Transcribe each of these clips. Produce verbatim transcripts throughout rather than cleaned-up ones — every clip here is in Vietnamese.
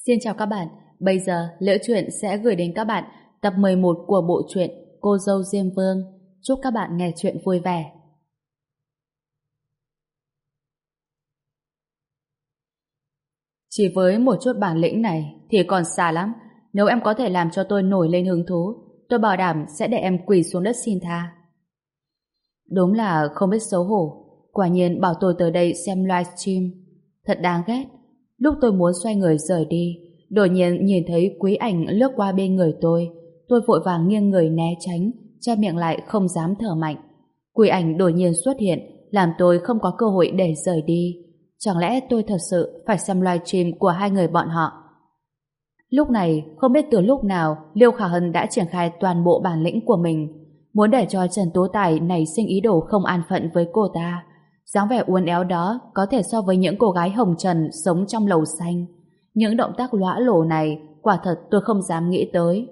Xin chào các bạn, bây giờ Liễu Chuyện sẽ gửi đến các bạn tập mười một của bộ truyện Cô dâu Diêm Vương. Chúc các bạn nghe chuyện vui vẻ. Chỉ với một chút bản lĩnh này thì còn xa lắm. Nếu em có thể làm cho tôi nổi lên hứng thú, tôi bảo đảm sẽ để em quỳ xuống đất xin tha. Đúng là không biết xấu hổ. Quả nhiên bảo tôi tới đây xem livestream. Thật đáng ghét. Lúc tôi muốn xoay người rời đi, đột nhiên nhìn thấy Quý Ảnh lướt qua bên người tôi. Tôi vội vàng nghiêng người né tránh, che miệng lại không dám thở mạnh. Quý Ảnh đột nhiên xuất hiện, làm tôi không có cơ hội để rời đi. Chẳng lẽ tôi thật sự phải xem livestream của hai người bọn họ? Lúc này, không biết từ lúc nào, Liêu Khả Hân đã triển khai toàn bộ bản lĩnh của mình, muốn để cho Trần Tố Tài nảy sinh ý đồ không an phận với cô ta. Dáng vẻ uốn éo đó có thể so với những cô gái hồng trần sống trong lầu xanh. Những động tác lõa lổ này quả thật tôi không dám nghĩ tới.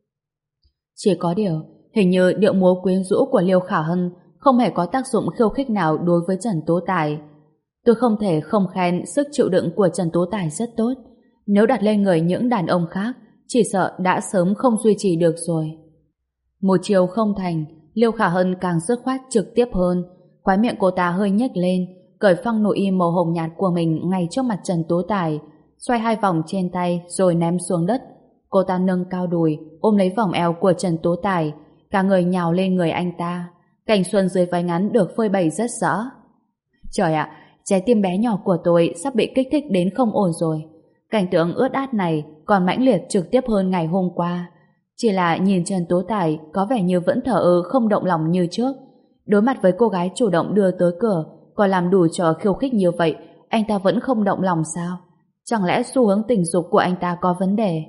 Chỉ có điều, hình như điệu múa quyến rũ của Liêu Khả Hân không hề có tác dụng khiêu khích nào đối với Trần Tố Tài. Tôi không thể không khen sức chịu đựng của Trần Tố Tài rất tốt. Nếu đặt lên người những đàn ông khác, chỉ sợ đã sớm không duy trì được rồi. Một chiều không thành, Liêu Khả Hân càng dứt khoát trực tiếp hơn. Khóe miệng cô ta hơi nhếch lên, cởi phăng nội y màu hồng nhạt của mình ngay trước mặt Trần Tố Tài, xoay hai vòng trên tay rồi ném xuống đất. Cô ta nâng cao đùi, ôm lấy vòng eo của Trần Tố Tài, cả người nhào lên người anh ta. Cảnh xuân dưới váy ngắn được phơi bày rất rõ. Trời ạ, trái tim bé nhỏ của tôi sắp bị kích thích đến không ổn rồi. Cảnh tượng ướt át này còn mãnh liệt trực tiếp hơn ngày hôm qua. Chỉ là nhìn Trần Tố Tài có vẻ như vẫn thờ ơ không động lòng như trước. Đối mặt với cô gái chủ động đưa tới cửa, còn làm đủ trò khiêu khích như vậy, anh ta vẫn không động lòng sao? Chẳng lẽ xu hướng tình dục của anh ta có vấn đề?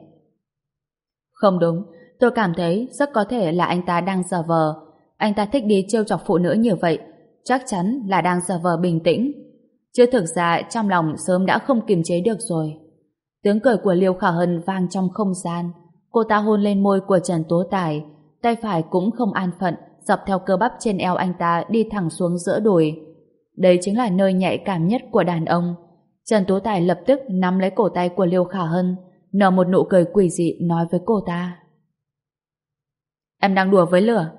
Không đúng, tôi cảm thấy rất có thể là anh ta đang giả vờ. Anh ta thích đi trêu chọc phụ nữ như vậy, chắc chắn là đang giả vờ bình tĩnh. Chứ thực ra trong lòng sớm đã không kiềm chế được rồi. Tiếng cười của Liêu Khả Hân vang trong không gian. Cô ta hôn lên môi của Trần Tố Tài, tay phải cũng không an phận, dọc theo cơ bắp trên eo anh ta đi thẳng xuống giữa đùi. Đây chính là nơi nhạy cảm nhất của đàn ông. Trần Tố Tài lập tức nắm lấy cổ tay của Liêu Khả Hân, nở một nụ cười quỷ dị nói với cô ta. Em đang đùa với lửa.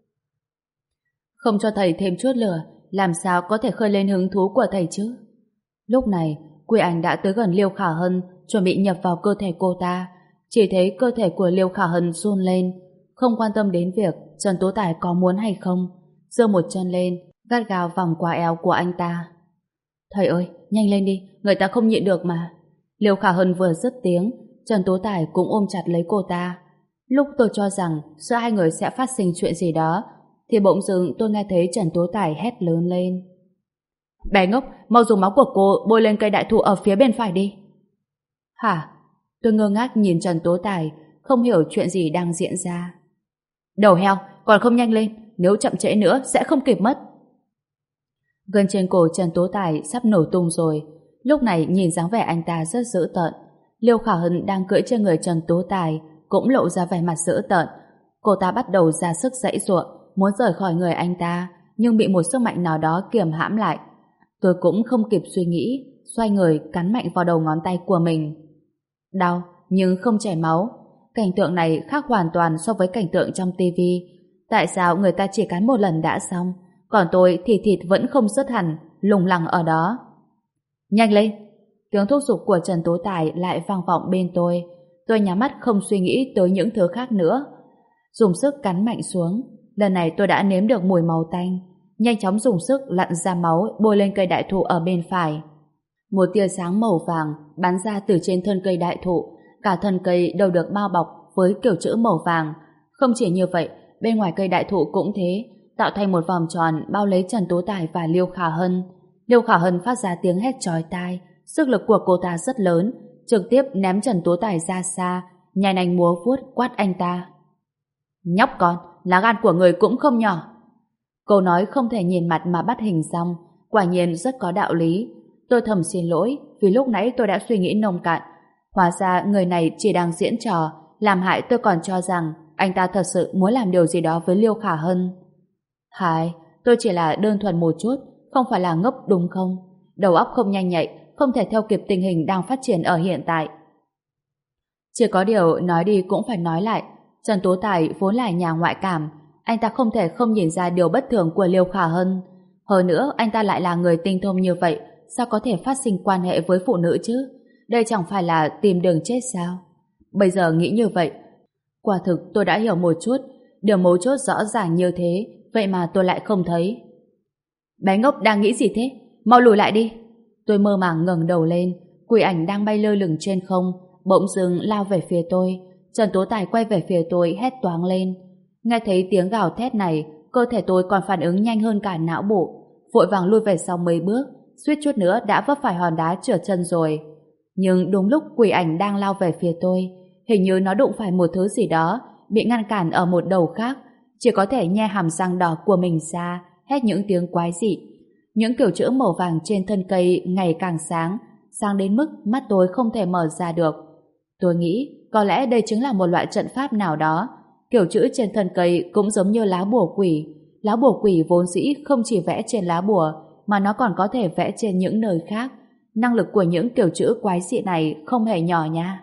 Không cho thầy thêm chút lửa, làm sao có thể khơi lên hứng thú của thầy chứ? Lúc này, Quý Ảnh đã tới gần Liêu Khả Hân, chuẩn bị nhập vào cơ thể cô ta. Chỉ thấy cơ thể của Liêu Khả Hân run lên, không quan tâm đến việc Trần Tố Tài có muốn hay không, giơ một chân lên, gắt gao vòng qua eo của anh ta. Thầy ơi, nhanh lên đi, người ta không nhịn được mà. Liêu Khả Hân vừa dứt tiếng, Trần Tố Tài cũng ôm chặt lấy cô ta. Lúc tôi cho rằng giữa hai người sẽ phát sinh chuyện gì đó, thì bỗng dưng tôi nghe thấy Trần Tố Tài hét lớn lên. Bé ngốc, mau dùng máu của cô bôi lên cây đại thụ ở phía bên phải đi. Hả? Tôi ngơ ngác nhìn Trần Tố Tài, không hiểu chuyện gì đang diễn ra. Đầu heo, còn không nhanh lên, nếu chậm trễ nữa sẽ không kịp mất. Gân trên cổ Trần Tố Tài sắp nổ tung rồi. Lúc này nhìn dáng vẻ anh ta rất dữ tợn. Liêu Khả Hân đang cưỡi trên người Trần Tố Tài cũng lộ ra vẻ mặt dữ tợn. Cô ta bắt đầu ra sức giãy giụa, muốn rời khỏi người anh ta, nhưng bị một sức mạnh nào đó kiềm hãm lại. Tôi cũng không kịp suy nghĩ, xoay người cắn mạnh vào đầu ngón tay của mình. Đau, nhưng không chảy máu. Cảnh tượng này khác hoàn toàn so với cảnh tượng trong tivi. Tại sao người ta chỉ cắn một lần đã xong, còn tôi thì thịt vẫn không dứt hẳn, lủng lẳng ở đó. Nhanh lên! Tiếng thúc giục của Trần Tố Tài lại vang vọng bên tôi. Tôi nhắm mắt không suy nghĩ tới những thứ khác nữa. Dùng sức cắn mạnh xuống. Lần này tôi đã nếm được mùi máu tanh. Nhanh chóng dùng sức lặn ra máu bôi lên cây đại thụ ở bên phải. Một tia sáng màu vàng bắn ra từ trên thân cây đại thụ. Cả thân cây đều được bao bọc với kiểu chữ màu vàng. Không chỉ như vậy, bên ngoài cây đại thụ cũng thế, tạo thành một vòng tròn bao lấy Trần Tố Tài và Liêu Khả Hân. Liêu Khả Hân phát ra tiếng hét chói tai. Sức lực của cô ta rất lớn, trực tiếp ném Trần Tố Tài ra xa, nhai nanh múa vuốt quát anh ta. Nhóc con, lá gan của người cũng không nhỏ. Câu nói không thể nhìn mặt mà bắt hình dong, quả nhiên rất có đạo lý. Tôi thầm xin lỗi vì lúc nãy tôi đã suy nghĩ nông cạn. Hóa ra người này chỉ đang diễn trò, làm hại tôi còn cho rằng anh ta thật sự muốn làm điều gì đó với Liêu Khả Hân. Hai, tôi chỉ là đơn thuần một chút, không phải là ngốc đúng không? Đầu óc không nhanh nhạy, không thể theo kịp tình hình đang phát triển ở hiện tại. Chỉ có điều nói đi cũng phải nói lại, Trần Tố Tài vốn là nhà ngoại cảm, anh ta không thể không nhìn ra điều bất thường của Liêu Khả Hân. Hơn nữa, anh ta lại là người tinh thông như vậy, sao có thể phát sinh quan hệ với phụ nữ chứ? Đây chẳng phải là tìm đường chết sao? Bây giờ nghĩ như vậy, quả thực tôi đã hiểu một chút, điều mấu chốt rõ ràng như thế, vậy mà tôi lại không thấy. Bé ngốc đang nghĩ gì thế? Mau lùi lại đi. Tôi mơ màng ngẩng đầu lên, quỷ ảnh đang bay lơ lửng trên không, bỗng dưng lao về phía tôi. Trần Tố Tài quay về phía tôi hét toáng lên. Nghe thấy tiếng gào thét này, cơ thể tôi còn phản ứng nhanh hơn cả não bộ, vội vàng lui về sau mấy bước, suýt chút nữa đã vấp phải hòn đá trượt chân rồi. Nhưng đúng lúc quỷ ảnh đang lao về phía tôi, hình như nó đụng phải một thứ gì đó, bị ngăn cản ở một đầu khác, chỉ có thể nhe hàm răng đỏ của mình ra, hét những tiếng quái dị. Những kiểu chữ màu vàng trên thân cây ngày càng sáng, sáng đến mức mắt tôi không thể mở ra được. Tôi nghĩ có lẽ đây chính là một loại trận pháp nào đó. Kiểu chữ trên thân cây cũng giống như lá bùa quỷ. Lá bùa quỷ vốn dĩ không chỉ vẽ trên lá bùa, mà nó còn có thể vẽ trên những nơi khác. Năng lực của những kiểu chữ quái dị này không hề nhỏ nha.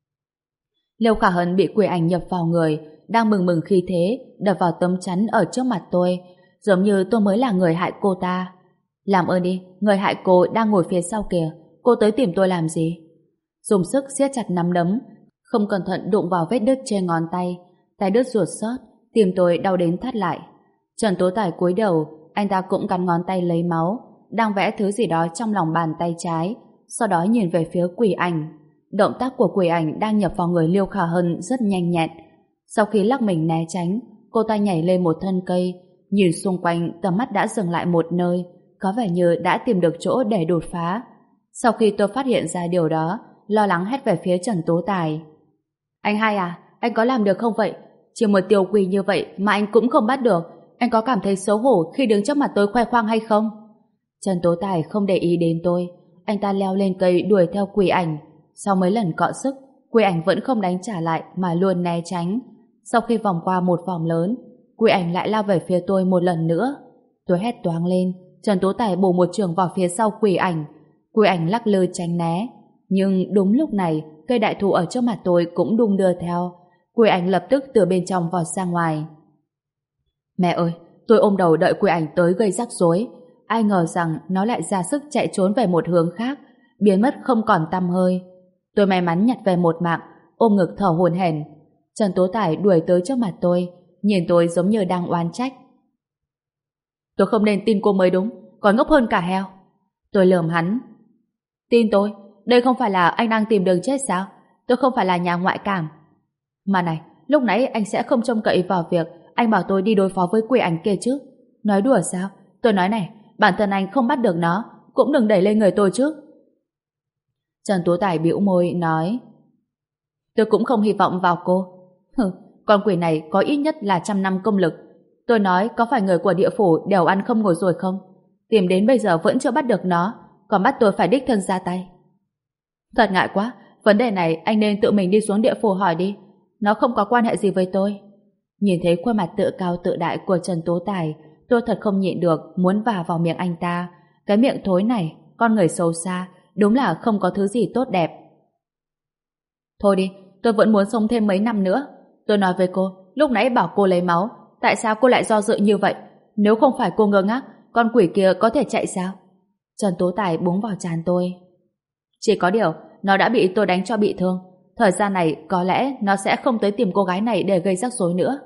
Liêu Khả Hân bị quỷ ảnh nhập vào người, đang mừng mừng khi thế, đập vào tấm chắn ở trước mặt tôi, giống như tôi mới là người hại cô ta. Làm ơn đi, người hại cô đang ngồi phía sau kìa, cô tới tìm tôi làm gì? Dùng sức siết chặt nắm đấm, không cẩn thận đụng vào vết đứt trên ngón tay, tay đứt ruột xót, tim tôi đau đến thắt lại. Trần Tố Tài cúi đầu, anh ta cũng cắn ngón tay lấy máu, đang vẽ thứ gì đó trong lòng bàn tay trái, sau đó nhìn về phía quỷ ảnh. Động tác của quỷ ảnh đang nhập vào người Liêu Khả Hân rất nhanh nhẹn. Sau khi lắc mình né tránh, cô ta nhảy lên một thân cây, nhìn xung quanh, tầm mắt đã dừng lại một nơi, có vẻ như đã tìm được chỗ để đột phá. Sau khi tôi phát hiện ra điều đó, lo lắng hét về phía Trần Tố Tài. Anh hai à, anh có làm được không vậy? Chỉ một tiểu quỷ như vậy mà anh cũng không bắt được, anh có cảm thấy xấu hổ khi đứng trước mặt tôi khoe khoang hay không? Trần Tố Tài không để ý đến tôi, anh ta leo lên cây đuổi theo quỷ ảnh. Sau mấy lần cọ sức, quỷ ảnh vẫn không đánh trả lại mà luôn né tránh. Sau khi vòng qua một vòng lớn, quỷ ảnh lại lao về phía tôi một lần nữa. Tôi hét toáng lên, Trần Tố Tài bổ một chưởng vào phía sau quỷ ảnh. Quỷ ảnh lắc lư tránh né. Nhưng đúng lúc này, cây đại thụ ở trước mặt tôi cũng đung đưa theo. Quỷ ảnh lập tức từ bên trong vọt ra ngoài. Mẹ ơi, tôi ôm đầu đợi quỷ ảnh tới gây rắc rối. Ai ngờ rằng nó lại ra sức chạy trốn về một hướng khác, biến mất không còn tăm hơi. Tôi may mắn nhặt về một mạng, ôm ngực thở hổn hển. Trần Tố Tài đuổi tới trước mặt tôi, nhìn tôi giống như đang oán trách. Tôi không nên tin cô mới đúng, còn ngốc hơn cả heo. Tôi lườm hắn. Tin tôi? Đây không phải là anh đang tìm đường chết sao? Tôi không phải là nhà ngoại cảm. Mà này, lúc nãy anh sẽ không trông cậy vào việc anh bảo tôi đi đối phó với quỷ ảnh kia chứ? Nói đùa sao? Tôi nói này, bản thân anh không bắt được nó, cũng đừng đẩy lên người tôi chứ. Trần Tố Tài bĩu môi nói, tôi cũng không hy vọng vào cô. Hừ, con quỷ này có ít nhất là trăm năm công lực. Tôi nói có phải người của địa phủ đều ăn không ngồi rồi không? Tìm đến bây giờ vẫn chưa bắt được nó, còn bắt tôi phải đích thân ra tay. Thật ngại quá, vấn đề này anh nên tự mình đi xuống địa phủ hỏi đi. Nó không có quan hệ gì với tôi. Nhìn thấy khuôn mặt tự cao tự đại của Trần Tố Tài, tôi thật không nhịn được muốn vả vào miệng anh ta. Cái miệng thối này, con người xấu xa, đúng là không có thứ gì tốt đẹp. Thôi đi, tôi vẫn muốn sống thêm mấy năm nữa. Tôi nói với cô, lúc nãy bảo cô lấy máu, tại sao cô lại do dự như vậy? Nếu không phải cô ngơ ngác, con quỷ kia có thể chạy sao? Trần Tố Tài búng vào trán tôi. Chỉ có điều, nó đã bị tôi đánh cho bị thương. Thời gian này có lẽ nó sẽ không tới tìm cô gái này để gây rắc rối nữa.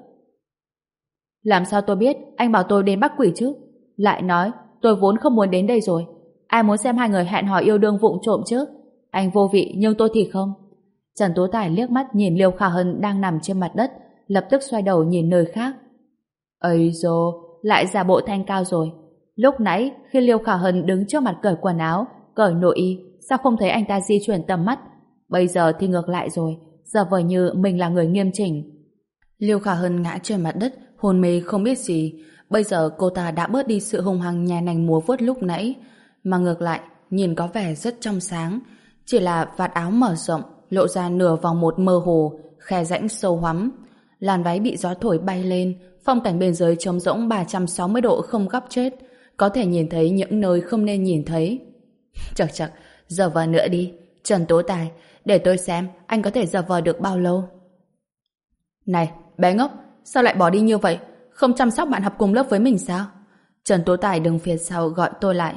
Làm sao tôi biết anh bảo tôi đến bắt quỷ chứ? Lại nói, tôi vốn không muốn đến đây rồi. Ai muốn xem hai người hẹn hò yêu đương vụng trộm chứ? Anh vô vị nhưng tôi thì không. Trần Tố Tài liếc mắt nhìn Liêu Khả Hân đang nằm trên mặt đất, lập tức xoay đầu nhìn nơi khác. Ây dô, lại giả bộ thanh cao rồi. Lúc nãy khi Liêu Khả Hân đứng trước mặt cởi quần áo, cởi nội y, sao không thấy anh ta di chuyển tầm mắt? Bây giờ thì ngược lại rồi, giờ vờ như mình là người nghiêm chỉnh. Liêu Khả Hân ngã trên mặt đất, hôn mê không biết gì. Bây giờ cô ta đã bớt đi sự hung hăng nhà nành múa vuốt lúc nãy, mà ngược lại nhìn có vẻ rất trong sáng. Chỉ là vạt áo mở rộng, lộ ra nửa vòng một mơ hồ, khe rãnh sâu hoắm. Làn váy bị gió thổi bay lên, phong cảnh bên dưới trống rỗng ba trăm sáu mươi độ không góc chết, có thể nhìn thấy những nơi không nên nhìn thấy. Chậc chậc, giờ vào nữa đi. Trần Tố Tài, để tôi xem anh có thể giả vờ được bao lâu. Này, bé ngốc, sao lại bỏ đi như vậy? Không chăm sóc bạn học cùng lớp với mình sao? Trần Tố Tài đứng phía sau gọi tôi lại.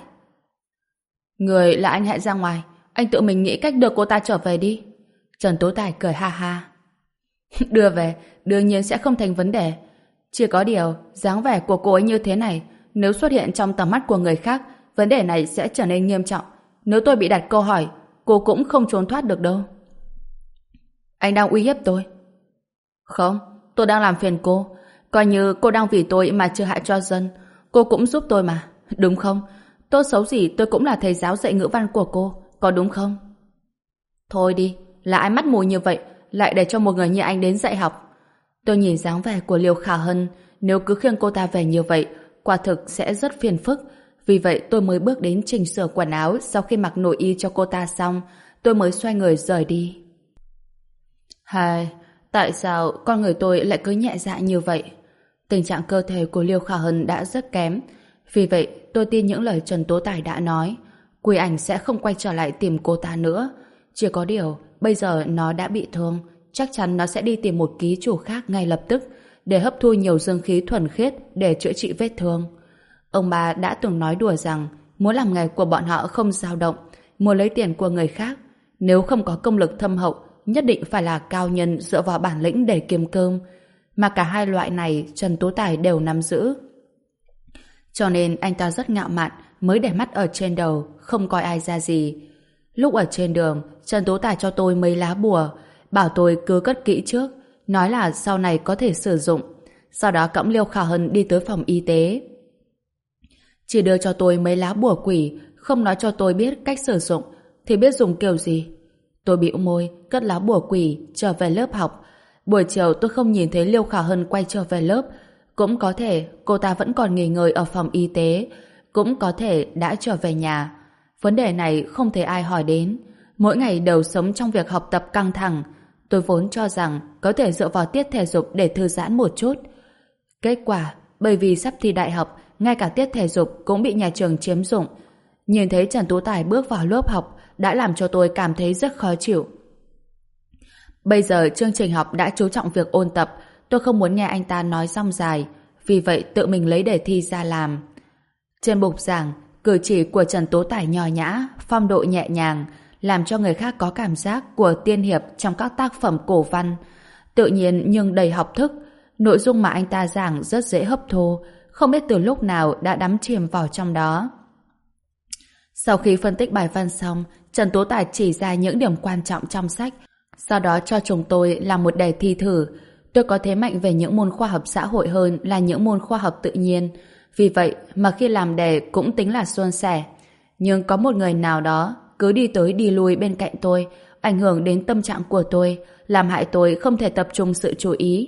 Người là anh hãy ra ngoài, anh tự mình nghĩ cách đưa cô ta trở về đi. Trần Tố Tài cười ha ha. Đưa về, đương nhiên sẽ không thành vấn đề. Chỉ có điều, dáng vẻ của cô ấy như thế này, nếu xuất hiện trong tầm mắt của người khác, vấn đề này sẽ trở nên nghiêm trọng. Nếu tôi bị đặt câu hỏi, cô cũng không trốn thoát được đâu. Anh đang uy hiếp tôi. Không, tôi đang làm phiền cô. Coi như cô đang vì tôi mà trừ hại cho dân. Cô cũng giúp tôi mà, đúng không? Tốt xấu gì tôi cũng là thầy giáo dạy ngữ văn của cô, có đúng không? Thôi đi, là ai mắt mù như vậy, lại để cho một người như anh đến dạy học. Tôi nhìn dáng vẻ của Liêu Khả Hân, nếu cứ khiêng cô ta về như vậy, quả thực sẽ rất phiền phức. Vì vậy tôi mới bước đến chỉnh sửa quần áo. Sau khi mặc nội y cho cô ta xong, tôi mới xoay người rời đi. Hài, tại sao con người tôi lại cứ nhẹ dạ như vậy? Tình trạng cơ thể của Liêu Khả Hân đã rất kém. Vì vậy tôi tin những lời Trần Tố Tài đã nói. Quỳ ảnh sẽ không quay trở lại tìm cô ta nữa. Chỉ có điều bây giờ nó đã bị thương, chắc chắn nó sẽ đi tìm một ký chủ khác ngay lập tức để hấp thu nhiều dương khí thuần khiết để chữa trị vết thương. Ông bà đã từng nói đùa rằng muốn làm nghề của bọn họ không dao động, muốn lấy tiền của người khác, nếu không có công lực thâm hậu, nhất định phải là cao nhân dựa vào bản lĩnh để kiếm cơm. Mà cả hai loại này Trần Tố Tài đều nắm giữ. Cho nên anh ta rất ngạo mạn, mới để mắt ở trên đầu, không coi ai ra gì. Lúc ở trên đường, Trần Tố Tài cho tôi mấy lá bùa, bảo tôi cứ cất kỹ trước, nói là sau này có thể sử dụng. Sau đó cõng Liêu Khả Hân đi tới phòng y tế. Chỉ đưa cho tôi mấy lá bùa quỷ, không nói cho tôi biết cách sử dụng, thì biết dùng kiểu gì. Tôi bĩu môi, cất lá bùa quỷ, trở về lớp học. Buổi chiều tôi không nhìn thấy Liêu Khả Hân quay trở về lớp. Cũng có thể cô ta vẫn còn nghỉ ngơi ở phòng y tế, cũng có thể đã trở về nhà. Vấn đề này không thể ai hỏi đến. Mỗi ngày đều sống trong việc học tập căng thẳng. Tôi vốn cho rằng có thể dựa vào tiết thể dục để thư giãn một chút. Kết quả, bởi vì sắp thi đại học, ngay cả tiết thể dục cũng bị nhà trường chiếm dụng. Nhìn thấy Trần Tú Tài bước vào lớp học đã làm cho tôi cảm thấy rất khó chịu. Bây giờ chương trình học đã chú trọng việc ôn tập, tôi không muốn nghe anh ta nói rong dài, vì vậy tự mình lấy đề thi ra làm. Trên bục giảng, cử chỉ của Trần Tố Tài nho nhã, phong độ nhẹ nhàng, làm cho người khác có cảm giác của tiên hiệp trong các tác phẩm cổ văn. Tự nhiên nhưng đầy học thức, nội dung mà anh ta giảng rất dễ hấp thu, không biết từ lúc nào đã đắm chìm vào trong đó. Sau khi phân tích bài văn xong, Trần Tố Tài chỉ ra những điểm quan trọng trong sách, sau đó cho chúng tôi làm một đề thi thử. Tôi có thế mạnh về những môn khoa học xã hội hơn là những môn khoa học tự nhiên, vì vậy mà khi làm đề cũng tính là suôn sẻ. Nhưng có một người nào đó cứ đi tới đi lui bên cạnh tôi, ảnh hưởng đến tâm trạng của tôi, làm hại tôi không thể tập trung sự chú ý.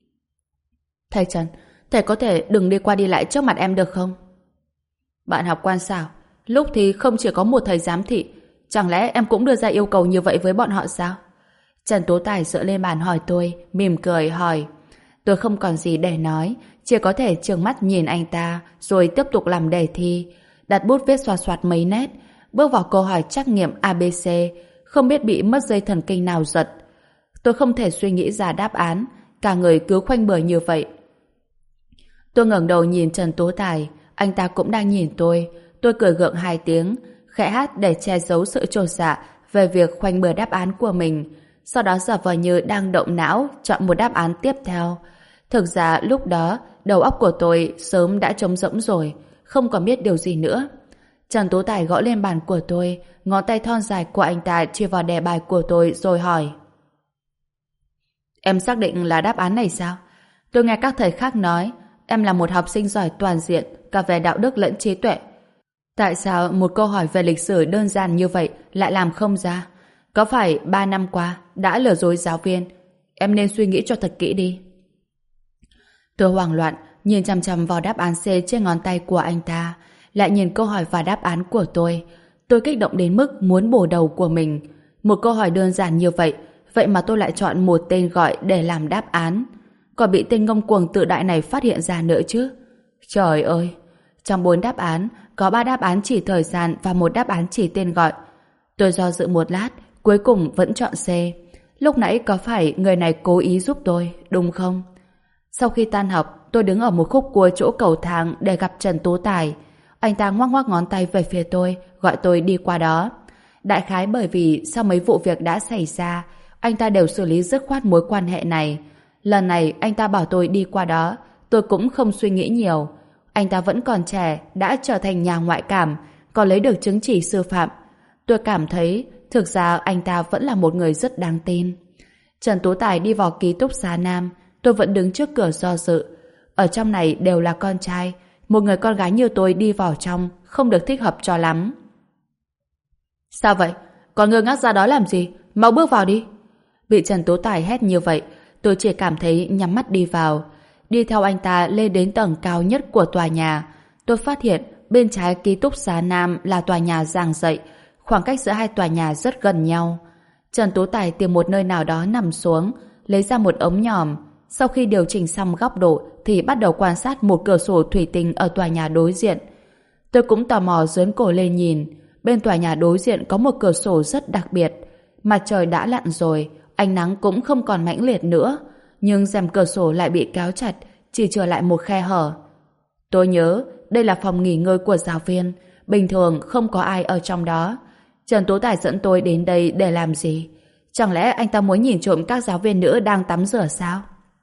Thầy Trần, thầy có thể đừng đi qua đi lại trước mặt em được không? Bạn học quan sao? Lúc thì không chỉ có một thầy giám thị, chẳng lẽ em cũng đưa ra yêu cầu như vậy với bọn họ sao? Trần Tố Tài dựa lên bàn hỏi tôi, mỉm cười hỏi. Tôi không còn gì để nói, chỉ có thể trừng mắt nhìn anh ta, rồi tiếp tục làm đề thi, đặt bút viết xoạt xoạt mấy nét, bước vào câu hỏi trắc nghiệm a bê xê, không biết bị mất dây thần kinh nào giật. Tôi không thể suy nghĩ ra đáp án, cả người cứ khoanh bừa như vậy. Tôi ngẩng đầu nhìn Trần Tố Tài, anh ta cũng đang nhìn tôi. Tôi cười gượng hai tiếng, khẽ hát để che giấu sự chột dạ về việc khoanh bừa đáp án của mình. Sau đó giả vờ như đang động não chọn một đáp án tiếp theo. Thực ra lúc đó đầu óc của tôi sớm đã trống rỗng rồi, không còn biết điều gì nữa. Trần Tố Tài gõ lên bàn của tôi, ngón tay thon dài của anh ta chia vào đề bài của tôi rồi hỏi. Em xác định là đáp án này sao? Tôi nghe các thầy khác nói em là một học sinh giỏi toàn diện, cả về đạo đức lẫn trí tuệ. Tại sao một câu hỏi về lịch sử đơn giản như vậy lại làm không ra? Có phải ba năm qua đã lừa dối giáo viên? Em nên suy nghĩ cho thật kỹ đi. Tôi hoảng loạn, nhìn chằm chằm vào đáp án C trên ngón tay của anh ta, lại nhìn câu hỏi và đáp án của tôi. Tôi kích động đến mức muốn bổ đầu của mình. Một câu hỏi đơn giản như vậy, vậy mà tôi lại chọn một tên gọi để làm đáp án. Còn bị tên ngông cuồng tự đại này phát hiện ra nữa chứ. Trời ơi! Trong bốn đáp án, có ba đáp án chỉ thời gian và một đáp án chỉ tên gọi. Tôi do dự một lát, cuối cùng vẫn chọn C. Lúc nãy có phải người này cố ý giúp tôi, đúng không? Sau khi tan học, tôi đứng ở một khúc cua chỗ cầu thang để gặp Trần Tú Tài. Anh ta ngoắc ngoắc ngón tay về phía tôi, gọi tôi đi qua đó. Đại khái bởi vì sau mấy vụ việc đã xảy ra, anh ta đều xử lý dứt khoát mối quan hệ này. Lần này anh ta bảo tôi đi qua đó, tôi cũng không suy nghĩ nhiều. Anh ta vẫn còn trẻ, đã trở thành nhà ngoại cảm, còn lấy được chứng chỉ sư phạm. Tôi cảm thấy thực ra anh ta vẫn là một người rất đáng tin. Trần Tú Tài đi vào ký túc xá nam, tôi vẫn đứng trước cửa do dự. Ở trong này đều là con trai, một người con gái như tôi đi vào trong không được thích hợp cho lắm. Sao vậy? Còn ngơ ngác ra đó làm gì? Mau bước vào đi. Bị Trần Tú Tài hét như vậy, tôi chỉ cảm thấy nhắm mắt đi vào. Đi theo anh ta lên đến tầng cao nhất của tòa nhà. Tôi phát hiện bên trái ký túc xá nam là tòa nhà giảng dạy, khoảng cách giữa hai tòa nhà rất gần nhau. Trần Tú Tài tìm một nơi nào đó nằm xuống, lấy ra một ống nhòm. Sau khi điều chỉnh xong góc độ thì bắt đầu quan sát một cửa sổ thủy tinh ở tòa nhà đối diện. Tôi cũng tò mò dướn cổ lên nhìn. Bên tòa nhà đối diện có một cửa sổ rất đặc biệt. Mặt trời đã lặn rồi, ánh nắng cũng không còn mãnh liệt nữa, nhưng rèm cửa sổ lại bị kéo chặt, chỉ trở lại một khe hở. Tôi nhớ đây là phòng nghỉ ngơi của giáo viên, bình thường không có ai ở trong đó. Trần Tú Tài dẫn tôi đến đây để làm gì? Chẳng lẽ anh ta muốn nhìn trộm các giáo viên nữ đang tắm rửa sao?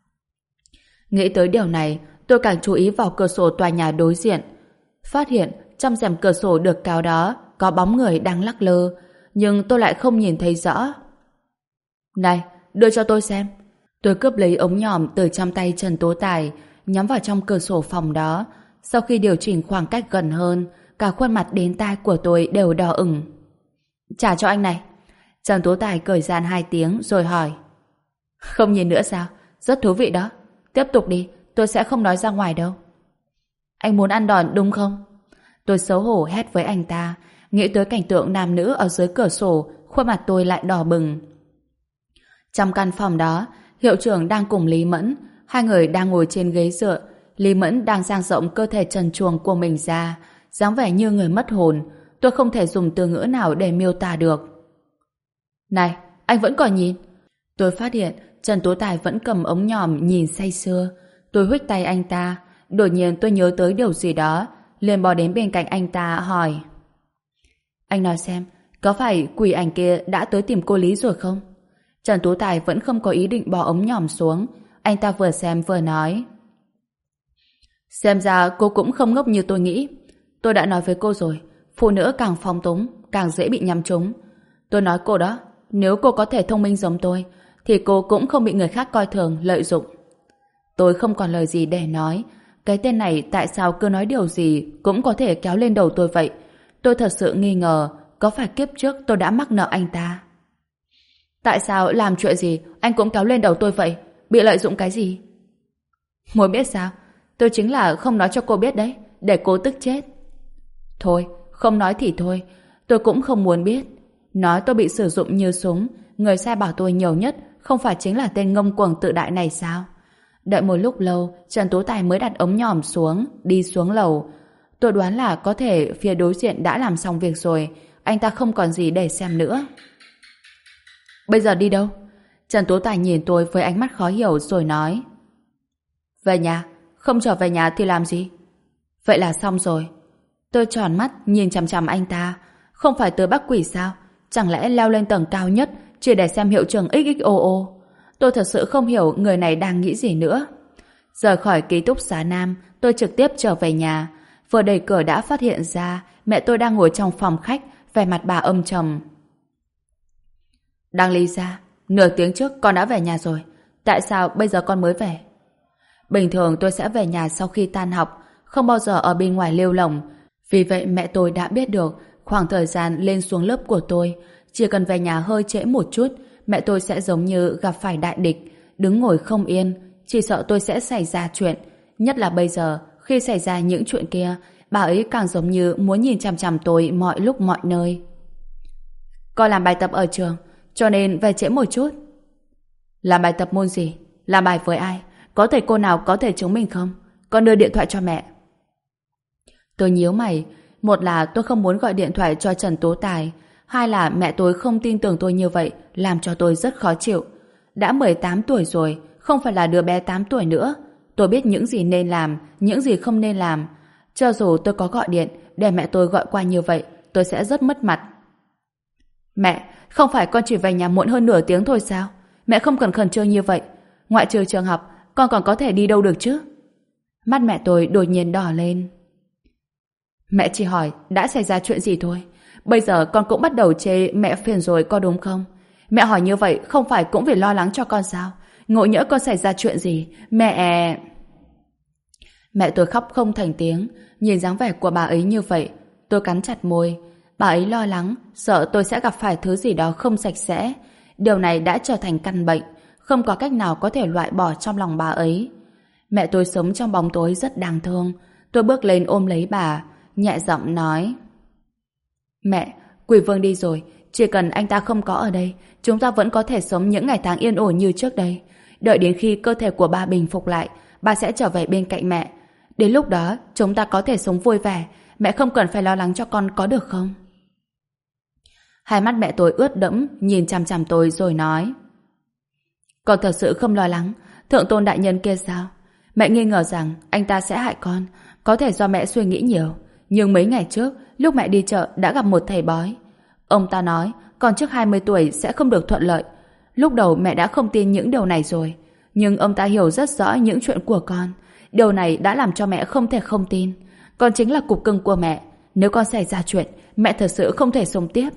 Nghĩ tới điều này, tôi càng chú ý vào cửa sổ tòa nhà đối diện. Phát hiện trong rèm cửa sổ được kéo đó có bóng người đang lắc lư, nhưng tôi lại không nhìn thấy rõ. Này, đưa cho tôi xem. Tôi cướp lấy ống nhòm từ trong tay Trần Tú Tài, nhắm vào trong cửa sổ phòng đó. Sau khi điều chỉnh khoảng cách gần hơn, cả khuôn mặt đến tai của tôi đều đỏ ửng. Trả cho anh này. Trần Tú Tài cười gian hai tiếng rồi hỏi. Không nhìn nữa sao? Rất thú vị đó. Tiếp tục đi, tôi sẽ không nói ra ngoài đâu. Anh muốn ăn đòn đúng không? Tôi xấu hổ hét với anh ta. Nghĩ tới cảnh tượng nam nữ ở dưới cửa sổ, khuôn mặt tôi lại đỏ bừng. Trong căn phòng đó, hiệu trưởng đang cùng Lý Mẫn. Hai người đang ngồi trên ghế dựa. Lý Mẫn đang dang rộng cơ thể trần truồng của mình ra, dáng vẻ như người mất hồn. Tôi không thể dùng từ ngữ nào để miêu tả được. Này, anh vẫn còn nhìn. Tôi phát hiện Trần Tú Tài vẫn cầm ống nhòm nhìn say sưa. Tôi huých tay anh ta. Đột nhiên tôi nhớ tới điều gì đó, liền bò đến bên cạnh anh ta hỏi. Anh nói xem, có phải quỷ ảnh kia đã tới tìm cô Lý rồi không? Trần Tú Tài vẫn không có ý định bỏ ống nhòm xuống. Anh ta vừa xem vừa nói. Xem ra cô cũng không ngốc như tôi nghĩ. Tôi đã nói với cô rồi, phụ nữ càng phóng túng, càng dễ bị nhắm trúng. Tôi nói cô đó, nếu cô có thể thông minh giống tôi, thì cô cũng không bị người khác coi thường, lợi dụng. Tôi không còn lời gì để nói. Cái tên này tại sao cứ nói điều gì cũng có thể kéo lên đầu tôi vậy? Tôi thật sự nghi ngờ, có phải kiếp trước tôi đã mắc nợ anh ta? Tại sao làm chuyện gì anh cũng kéo lên đầu tôi vậy? Bị lợi dụng cái gì? Muốn biết sao? Tôi chính là không nói cho cô biết đấy, để cô tức chết. Thôi, không nói thì thôi, tôi cũng không muốn biết. Nói tôi bị sử dụng như súng, người sai bảo tôi nhiều nhất không phải chính là tên ngông cuồng tự đại này sao? Đợi một lúc lâu, Trần Tú Tài mới đặt ống nhòm xuống, đi xuống lầu. Tôi đoán là có thể phía đối diện đã làm xong việc rồi, anh ta không còn gì để xem nữa. Bây giờ đi đâu? Trần Tú Tài nhìn tôi với ánh mắt khó hiểu rồi nói. Về nhà, không trở về nhà thì làm gì? Vậy là xong rồi. Tôi tròn mắt nhìn chằm chằm anh ta. Không phải tới Bắc Quỷ sao? Chẳng lẽ leo lên tầng cao nhất chỉ để xem hiệu trưởng ích ích ô ô? Tôi thật sự không hiểu người này đang nghĩ gì nữa. Rời khỏi ký túc xá nam, tôi trực tiếp trở về nhà. Vừa đẩy cửa đã phát hiện ra mẹ tôi đang ngồi trong phòng khách, vẻ mặt bà âm trầm. Đang lý ra, nửa tiếng trước con đã về nhà rồi. Tại sao bây giờ con mới về? Bình thường tôi sẽ về nhà sau khi tan học, không bao giờ ở bên ngoài lêu lổng. Vì vậy mẹ tôi đã biết được khoảng thời gian lên xuống lớp của tôi. Chỉ cần về nhà hơi trễ một chút, mẹ tôi sẽ giống như gặp phải đại địch, đứng ngồi không yên, chỉ sợ tôi sẽ xảy ra chuyện. Nhất là bây giờ, khi xảy ra những chuyện kia, bà ấy càng giống như muốn nhìn chằm chằm tôi mọi lúc mọi nơi. Con làm bài tập ở trường, cho nên về trễ một chút. Làm bài tập môn gì? Làm bài với ai? Có thầy cô nào có thể chứng minh không? Con đưa điện thoại cho mẹ. Tôi nhíu mày. Một là tôi không muốn gọi điện thoại cho Trần Tú Tài, Hai là mẹ tôi không tin tưởng tôi như vậy, làm cho tôi rất khó chịu. Đã mười tám tuổi rồi, không phải là đứa bé tám tuổi nữa. Tôi biết những gì nên làm, những gì không nên làm. Cho dù tôi có gọi điện để mẹ tôi gọi qua như vậy, tôi sẽ rất mất mặt. Mẹ, không phải con chỉ về nhà muộn hơn nửa tiếng thôi sao? Mẹ không cần khẩn trương như vậy. Ngoại trừ trường học, con còn có thể đi đâu được chứ? Mắt mẹ tôi đột nhiên đỏ lên. Mẹ chỉ hỏi đã xảy ra chuyện gì thôi. Bây giờ con cũng bắt đầu chê mẹ phiền rồi có đúng không? Mẹ hỏi như vậy không phải cũng vì lo lắng cho con sao? Ngộ nhỡ con xảy ra chuyện gì? Mẹ... Mẹ tôi khóc không thành tiếng. Nhìn dáng vẻ của bà ấy như vậy, tôi cắn chặt môi. Bà ấy lo lắng, sợ tôi sẽ gặp phải thứ gì đó không sạch sẽ. Điều này đã trở thành căn bệnh, không có cách nào có thể loại bỏ trong lòng bà ấy. Mẹ tôi sống trong bóng tối rất đáng thương. Tôi bước lên ôm lấy bà, nhẹ giọng nói: Mẹ, Quỷ Vương đi rồi, chỉ cần anh ta không có ở đây, chúng ta vẫn có thể sống những ngày tháng yên ổn như trước đây. Đợi đến khi cơ thể của ba bình phục lại, ba sẽ trở về bên cạnh mẹ. Đến lúc đó, chúng ta có thể sống vui vẻ. Mẹ không cần phải lo lắng cho con có được không? Hai mắt mẹ tôi ướt đẫm, nhìn chằm chằm tôi rồi nói: Con thật sự không lo lắng. Thượng tôn đại nhân kia sao? Mẹ nghi ngờ rằng anh ta sẽ hại con. Có thể do mẹ suy nghĩ nhiều. Nhưng mấy ngày trước, lúc mẹ đi chợ đã gặp một thầy bói. Ông ta nói con trước hai mươi tuổi sẽ không được thuận lợi. Lúc đầu mẹ đã không tin những điều này rồi. Nhưng ông ta hiểu rất rõ những chuyện của con. Điều này đã làm cho mẹ không thể không tin. Con chính là cục cưng của mẹ. Nếu con xảy ra chuyện, mẹ thật sự không thể sống tiếp.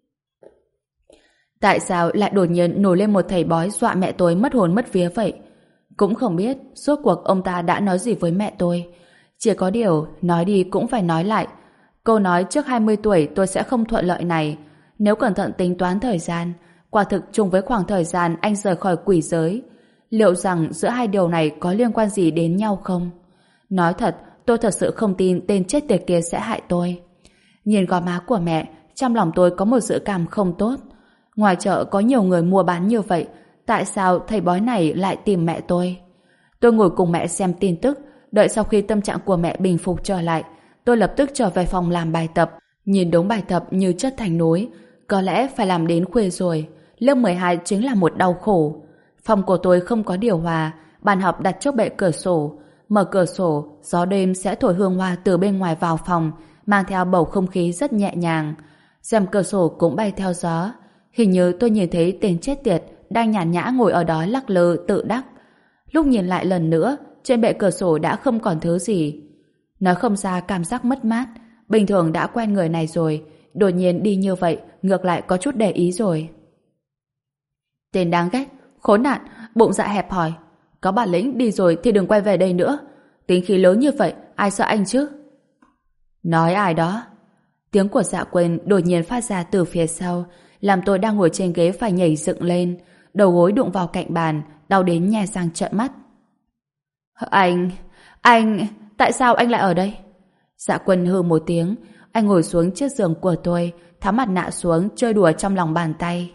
Tại sao lại đột nhiên nổi lên một thầy bói dọa mẹ tôi mất hồn mất vía vậy? Cũng không biết suốt cuộc ông ta đã nói gì với mẹ tôi. Chỉ có điều nói đi cũng phải nói lại. Câu nói trước hai mươi tuổi tôi sẽ không thuận lợi này, nếu cẩn thận tính toán thời gian, quả thực trùng với khoảng thời gian anh rời khỏi quỷ giới. Liệu rằng giữa hai điều này có liên quan gì đến nhau không? Nói thật, tôi thật sự không tin tên chết tiệt kia sẽ hại tôi. Nhìn gò má của mẹ, trong lòng tôi có một dự cảm không tốt. Ngoài chợ có nhiều người mua bán như vậy, tại sao thầy bói này lại tìm mẹ tôi? Tôi ngồi cùng mẹ xem tin tức, đợi sau khi tâm trạng của mẹ bình phục trở lại, tôi lập tức trở về phòng làm bài tập. Nhìn đống bài tập như chất thành núi, có lẽ phải làm đến khuya rồi. Lớp mười hai chính là một đau khổ. Phòng của tôi không có điều hòa, bàn học đặt trước bệ cửa sổ. Mở cửa sổ, gió đêm sẽ thổi hương hoa từ bên ngoài vào phòng, mang theo bầu không khí rất nhẹ nhàng. Rèm cửa sổ cũng bay theo gió. Hình như tôi nhìn thấy tên chết tiệt đang nhàn nhã ngồi ở đó lắc lư tự đắc. Lúc nhìn lại lần nữa, trên bệ cửa sổ đã không còn thứ gì. Nói không ra cảm giác mất mát. Bình thường đã quen người này rồi, đột nhiên đi như vậy ngược lại có chút để ý rồi. Tên đáng ghét, khốn nạn, bụng dạ hẹp hòi. Có bản lĩnh đi rồi thì đừng quay về đây nữa. Tính khí lớn như vậy, ai sợ anh chứ? Nói ai đó? Tiếng của Dạ Quên đột nhiên phát ra từ phía sau, làm tôi đang ngồi trên ghế phải nhảy dựng lên, đầu gối đụng vào cạnh bàn, đau đến nhe răng trợn mắt. Anh, anh, tại sao anh lại ở đây? Dạ Quân hừ một tiếng, anh ngồi xuống chiếc giường của tôi, tháo mặt nạ xuống chơi đùa trong lòng bàn tay.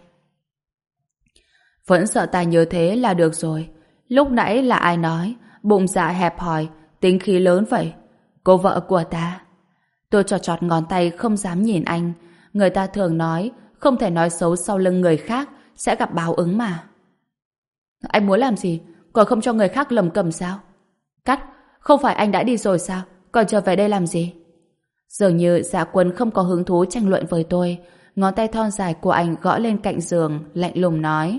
Vẫn sợ ta nhớ thế là được rồi. Lúc nãy là ai nói bụng dạ hẹp hòi, tính khí lớn vậy? Cô vợ của ta. Tôi trọt trọt ngón tay không dám nhìn anh. Người ta thường nói không thể nói xấu sau lưng người khác, sẽ gặp báo ứng mà. Anh muốn làm gì? Còn không cho người khác lầm cầm sao? Cắt, không phải anh đã đi rồi sao? Còn trở về đây làm gì? Dường như Dạ Quân không có hứng thú tranh luận với tôi. Ngón tay thon dài của anh gõ lên cạnh giường, lạnh lùng nói: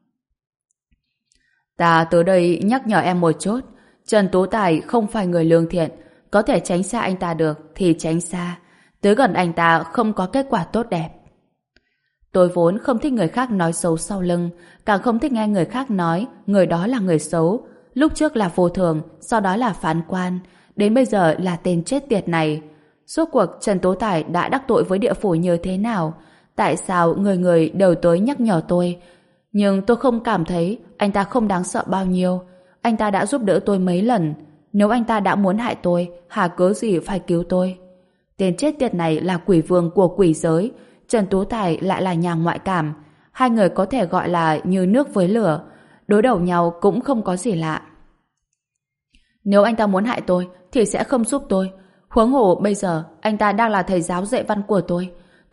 Ta tới đây nhắc nhở em một chút. Trần Tú Tài không phải người lương thiện. Có thể tránh xa anh ta được thì tránh xa. Tới gần anh ta không có kết quả tốt đẹp. Tôi vốn không thích người khác nói xấu sau lưng, càng không thích nghe người khác nói người đó là người xấu. Lúc trước là Vô Thường, sau đó là Phán Quan, đến bây giờ là tên chết tiệt này. Suốt cuộc Trần Tố Tài đã đắc tội với địa phủ như thế nào? Tại sao người người đều tới nhắc nhở tôi? Nhưng tôi không cảm thấy anh ta không đáng sợ bao nhiêu. Anh ta đã giúp đỡ tôi mấy lần. Nếu anh ta đã muốn hại tôi, hà cớ gì phải cứu tôi? Tên chết tiệt này là quỷ vương của quỷ giới, Trần Tú Tài lại là nhà ngoại cảm. Hai người có thể gọi là như nước với lửa, đối đầu nhau cũng không có gì lạ. Nếu anh ta muốn hại tôi thì sẽ không giúp tôi. Huống hồ bây giờ anh ta đang là thầy giáo dạy văn của tôi.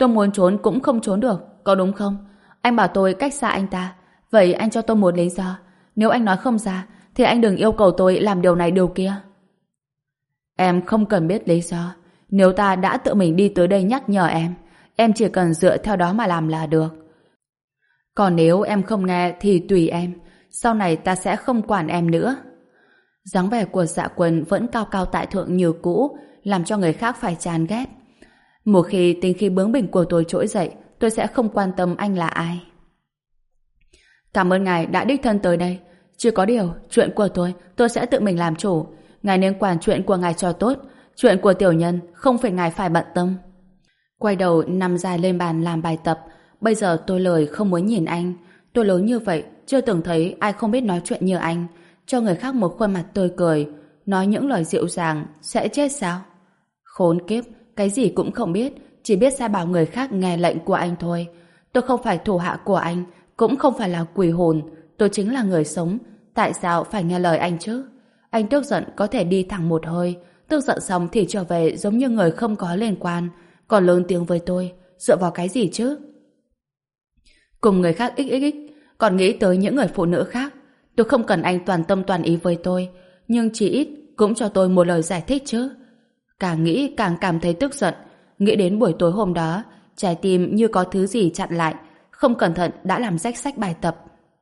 Tôi muốn trốn cũng không trốn được, có đúng không? Anh bảo tôi cách xa anh ta. Vậy anh cho tôi một lý do. Nếu anh nói không ra, thì anh đừng yêu cầu tôi làm điều này điều kia. Em không cần biết lý do. Nếu ta đã tự mình đi tới đây nhắc nhở em, em chỉ cần dựa theo đó mà làm là được. Còn nếu em không nghe thì tùy em. Sau này ta sẽ không quản em nữa. Dáng vẻ của Dạ Quân vẫn cao cao tại thượng như cũ, làm cho người khác phải chán ghét. Một khi tính khí bướng bỉnh của tôi trỗi dậy, tôi sẽ không quan tâm anh là ai. Cảm ơn ngài đã đích thân tới đây. Chỉ có điều, chuyện của tôi, tôi sẽ tự mình làm chủ. Ngài nên quản chuyện của ngài cho tốt. Chuyện của tiểu nhân không phải ngài phải bận tâm. Quay đầu nằm dài lên bàn làm bài tập. Bây giờ tôi lời không muốn nhìn anh. Tôi lớn như vậy, chưa từng thấy ai không biết nói chuyện như anh. Cho người khác một khuôn mặt tươi cười, nói những lời dịu dàng, sẽ chết sao? Khốn kiếp, cái gì cũng không biết, chỉ biết sai bảo người khác nghe lệnh của anh thôi. Tôi không phải thủ hạ của anh, cũng không phải là quỷ hồn. Tôi chính là người sống. Tại sao phải nghe lời anh chứ? Anh tức giận có thể đi thẳng một hơi, tức giận xong thì trở về giống như người không có liên quan. Còn lớn tiếng với tôi, dựa vào cái gì chứ? Cùng người khác ích ích ích, còn nghĩ tới những người phụ nữ khác. Tôi không cần anh toàn tâm toàn ý với tôi, nhưng chỉ ít cũng cho tôi một lời giải thích chứ. Càng nghĩ càng cảm thấy tức giận. Nghĩ đến buổi tối hôm đó, trái tim như có thứ gì chặn lại, không cẩn thận đã làm rách sách bài tập.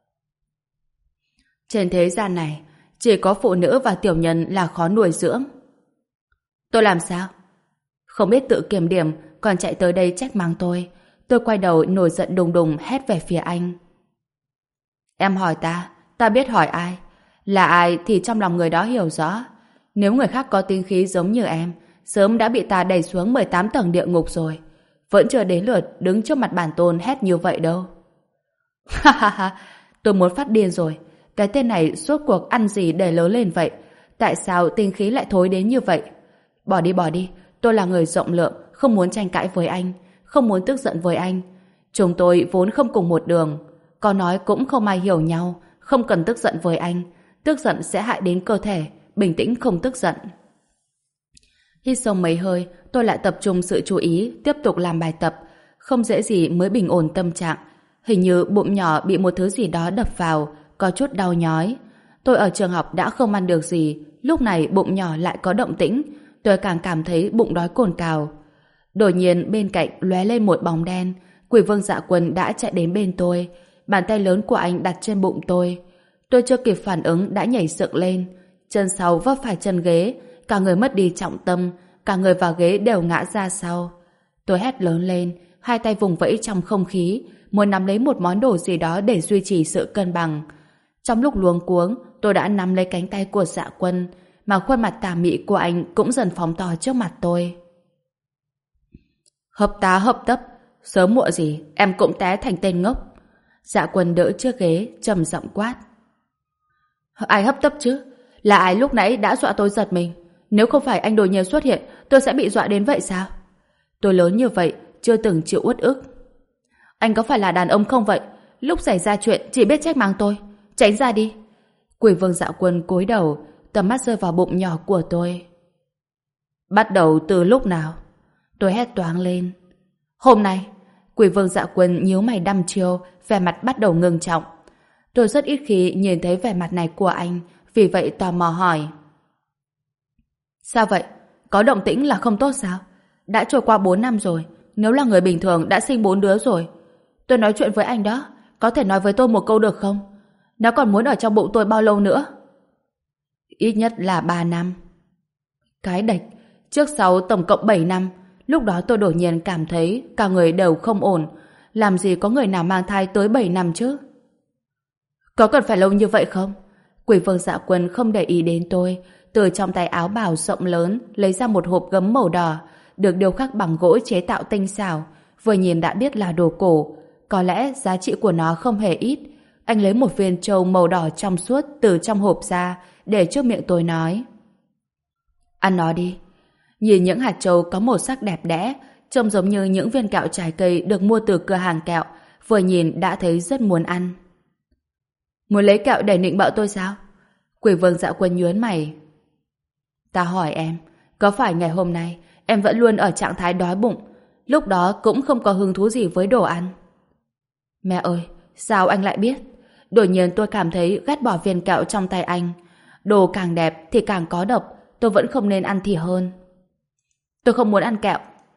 Trên thế gian này, chỉ có phụ nữ và tiểu nhân là khó nuôi dưỡng. Tôi làm sao? Không biết tự kiểm điểm, còn chạy tới đây trách mắng tôi. Tôi quay đầu nổi giận đùng đùng hét về phía anh. Em hỏi ta, ta biết hỏi ai. Là ai thì trong lòng người đó hiểu rõ. Nếu người khác có tính khí giống như em, sớm đã bị ta đẩy xuống mười tám tầng địa ngục rồi. Vẫn chưa đến lượt đứng trước mặt bản tôn hét như vậy đâu. Ha ha ha, tôi muốn phát điên rồi. Cái tên này suốt cuộc ăn gì để lớn lên vậy? Tại sao tính khí lại thối đến như vậy? Bỏ đi bỏ đi, tôi là người rộng lượng, không muốn tranh cãi với anh, không muốn tức giận với anh. Chúng tôi vốn không cùng một đường, có nói cũng không ai hiểu nhau, không cần tức giận với anh. Tức giận sẽ hại đến cơ thể, bình tĩnh không tức giận. Hít sâu mấy hơi, tôi lại tập trung sự chú ý, tiếp tục làm bài tập. Không dễ gì mới bình ổn tâm trạng. Hình như bụng nhỏ bị một thứ gì đó đập vào, có chút đau nhói. Tôi ở trường học đã không ăn được gì, lúc này bụng nhỏ lại có động tĩnh. Tôi càng cảm thấy bụng đói cồn cào. Đột nhiên bên cạnh lóe lên một bóng đen. Quỷ vương Dạ Quân đã chạy đến bên tôi. Bàn tay lớn của anh đặt trên bụng tôi. Tôi chưa kịp phản ứng đã nhảy dựng lên. Chân sau vấp phải chân ghế, cả người mất đi trọng tâm, cả người và ghế đều ngã ra sau. Tôi hét lớn lên, hai tay vùng vẫy trong không khí, muốn nắm lấy một món đồ gì đó để duy trì sự cân bằng. Trong lúc luống cuống, tôi đã nắm lấy cánh tay của Dạ Quân, mà khuôn mặt tà mị của anh cũng dần phóng to trước mặt tôi. Hấp tá hấp tấp, sớm muộn gì em cũng té thành tên ngốc. Dạ Quân đỡ chiếc ghế, trầm giọng quát. Ai hấp tấp chứ? Là ai lúc nãy đã dọa tôi giật mình? Nếu không phải anh đột nhiên xuất hiện, tôi sẽ bị dọa đến vậy sao? Tôi lớn như vậy, chưa từng chịu uất ức. Anh có phải là đàn ông không vậy? Lúc xảy ra chuyện chỉ biết trách mắng tôi. Tránh ra đi. Quỷ vương Dạ Quân cúi đầu, tầm mắt rơi vào bụng nhỏ của tôi. Bắt đầu từ lúc nào? Tôi hét toáng lên. Hôm nay. Quỷ vương Dạ Quân nhíu mày đăm chiêu, vẻ mặt bắt đầu ngưng trọng. Tôi rất ít khi nhìn thấy vẻ mặt này của anh, vì vậy tò mò hỏi. Sao vậy? Có động tĩnh là không tốt sao? Đã trôi qua bốn năm rồi, nếu là người bình thường đã sinh bốn đứa rồi. Tôi nói chuyện với anh đó, có thể nói với tôi một câu được không? Nó còn muốn ở trong bụng tôi bao lâu nữa? Ít nhất là ba năm. Cái đệch, trước sau tổng cộng bảy năm. Lúc đó tôi đột nhiên cảm thấy cả người đều không ổn. Làm gì có người nào mang thai tới bảy năm chứ? Có cần phải lâu như vậy không? Quỷ vương Dạ Quân không để ý đến tôi, từ trong tay áo bào rộng lớn lấy ra một hộp gấm màu đỏ, được điêu khắc bằng gỗ chế tạo tinh xảo, vừa nhìn đã biết là đồ cổ. Có lẽ giá trị của nó không hề ít. Anh lấy một viên châu màu đỏ trong suốt từ trong hộp ra, để trước miệng tôi nói. Ăn nó đi. Nhìn những hạt châu có màu sắc đẹp đẽ, trông giống như những viên kẹo trái cây được mua từ cửa hàng kẹo, vừa nhìn đã thấy rất muốn ăn. Muốn lấy kẹo để nịnh bợ tôi sao? Quỷ vương Dạ Quân nhướng mày. Ta hỏi em, có phải ngày hôm nay em vẫn luôn ở trạng thái đói bụng? lúc đó cũng không có hứng thú gì với đồ ăn. Mẹ ơi, sao anh lại biết? Đột nhiên tôi cảm thấy ghét bỏ viên kẹo trong tay anh. Đồ càng đẹp thì càng có độc, tôi vẫn không nên ăn thì hơn. Tôi không muốn ăn kẹo.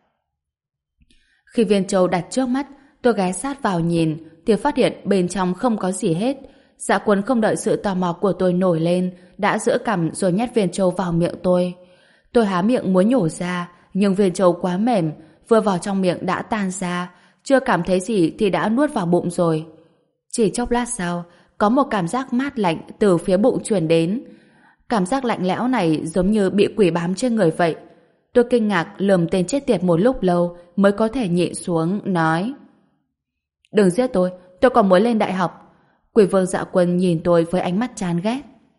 Khi viên châu đặt trước mắt, tôi ghé sát vào nhìn, thì phát hiện bên trong không có gì hết. Dạ Quân không đợi sự tò mò của tôi nổi lên, đã giở cằm rồi nhét viên châu vào miệng tôi. Tôi há miệng muốn nhổ ra, nhưng viên châu quá mềm, vừa vào trong miệng đã tan ra, chưa cảm thấy gì thì đã nuốt vào bụng rồi. Chỉ chốc lát sau, có một cảm giác mát lạnh từ phía bụng truyền đến. Cảm giác lạnh lẽo này giống như bị quỷ bám trên người vậy. Tôi kinh ngạc lườm tên chết tiệt một lúc lâu mới có thể nhịn xuống, nói: Đừng giết tôi, tôi còn muốn lên đại học. Quỷ vương Dạ Quân nhìn tôi với ánh mắt chán ghét.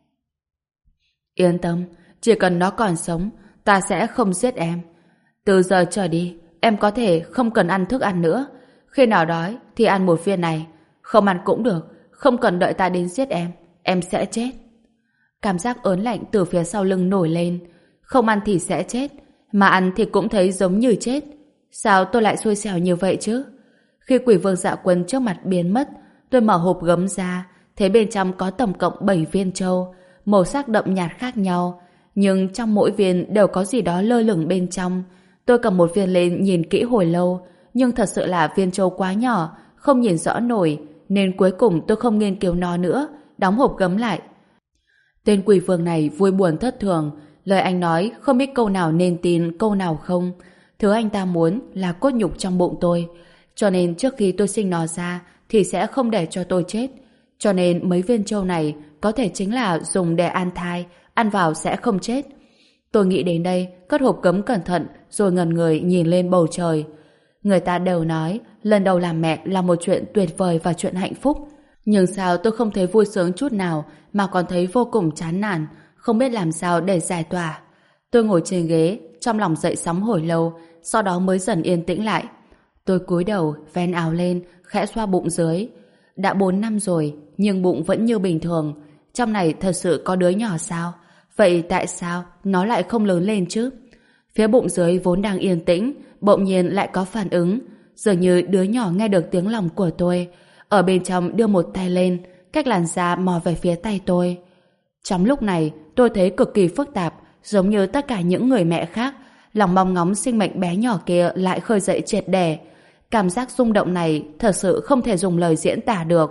Yên tâm, chỉ cần nó còn sống, ta sẽ không giết em. Từ giờ trở đi, em có thể không cần ăn thức ăn nữa. Khi nào đói thì ăn một viên này. Không ăn cũng được, không cần đợi ta đến giết em, em sẽ chết. Cảm giác ớn lạnh từ phía sau lưng nổi lên. Không ăn thì sẽ chết, mà ăn thì cũng thấy giống như chết. Sao tôi lại xui xẻo như vậy chứ? Khi quỷ vương Dạ Quân trước mặt biến mất, tôi mở hộp gấm ra, thấy bên trong có tổng cộng bảy viên châu, màu sắc đậm nhạt khác nhau, nhưng trong mỗi viên đều có gì đó lơ lửng bên trong. Tôi cầm một viên lên nhìn kỹ hồi lâu, nhưng thật sự là viên châu quá nhỏ, không nhìn rõ nổi, nên cuối cùng tôi không nghiên cứu nó nữa, đóng hộp gấm lại. Tên quỷ vương này vui buồn thất thường, lời anh nói không biết câu nào nên tin, câu nào không. Thứ anh ta muốn là cốt nhục trong bụng tôi, cho nên trước khi tôi sinh nó ra thì sẽ không để cho tôi chết. Cho nên mấy viên châu này có thể chính là dùng để an thai, ăn vào sẽ không chết. Tôi nghĩ đến đây, cất hộp gấm cẩn thận rồi ngẩn người nhìn lên bầu trời. Người ta đều nói lần đầu làm mẹ là một chuyện tuyệt vời và chuyện hạnh phúc. Nhưng sao tôi không thấy vui sướng chút nào mà còn thấy vô cùng chán nản, không biết làm sao để giải tỏa. Tôi ngồi trên ghế, trong lòng dậy sóng hồi lâu, sau đó mới dần yên tĩnh lại. Tôi cúi đầu, vén áo lên, khẽ xoa bụng dưới. Đã bốn năm rồi, nhưng bụng vẫn như bình thường. Trong này thật sự có đứa nhỏ sao? Vậy tại sao nó lại không lớn lên chứ? Phía bụng dưới vốn đang yên tĩnh, bỗng nhiên lại có phản ứng. Dường như đứa nhỏ nghe được tiếng lòng của tôi. Ở bên trong đưa một tay lên, cách làn da mò về phía tay tôi. Trong lúc này, tôi thấy cực kỳ phức tạp, giống như tất cả những người mẹ khác. Lòng mong ngóng sinh mệnh bé nhỏ kia lại khơi dậy triệt để. Cảm giác rung động này thật sự không thể dùng lời diễn tả được.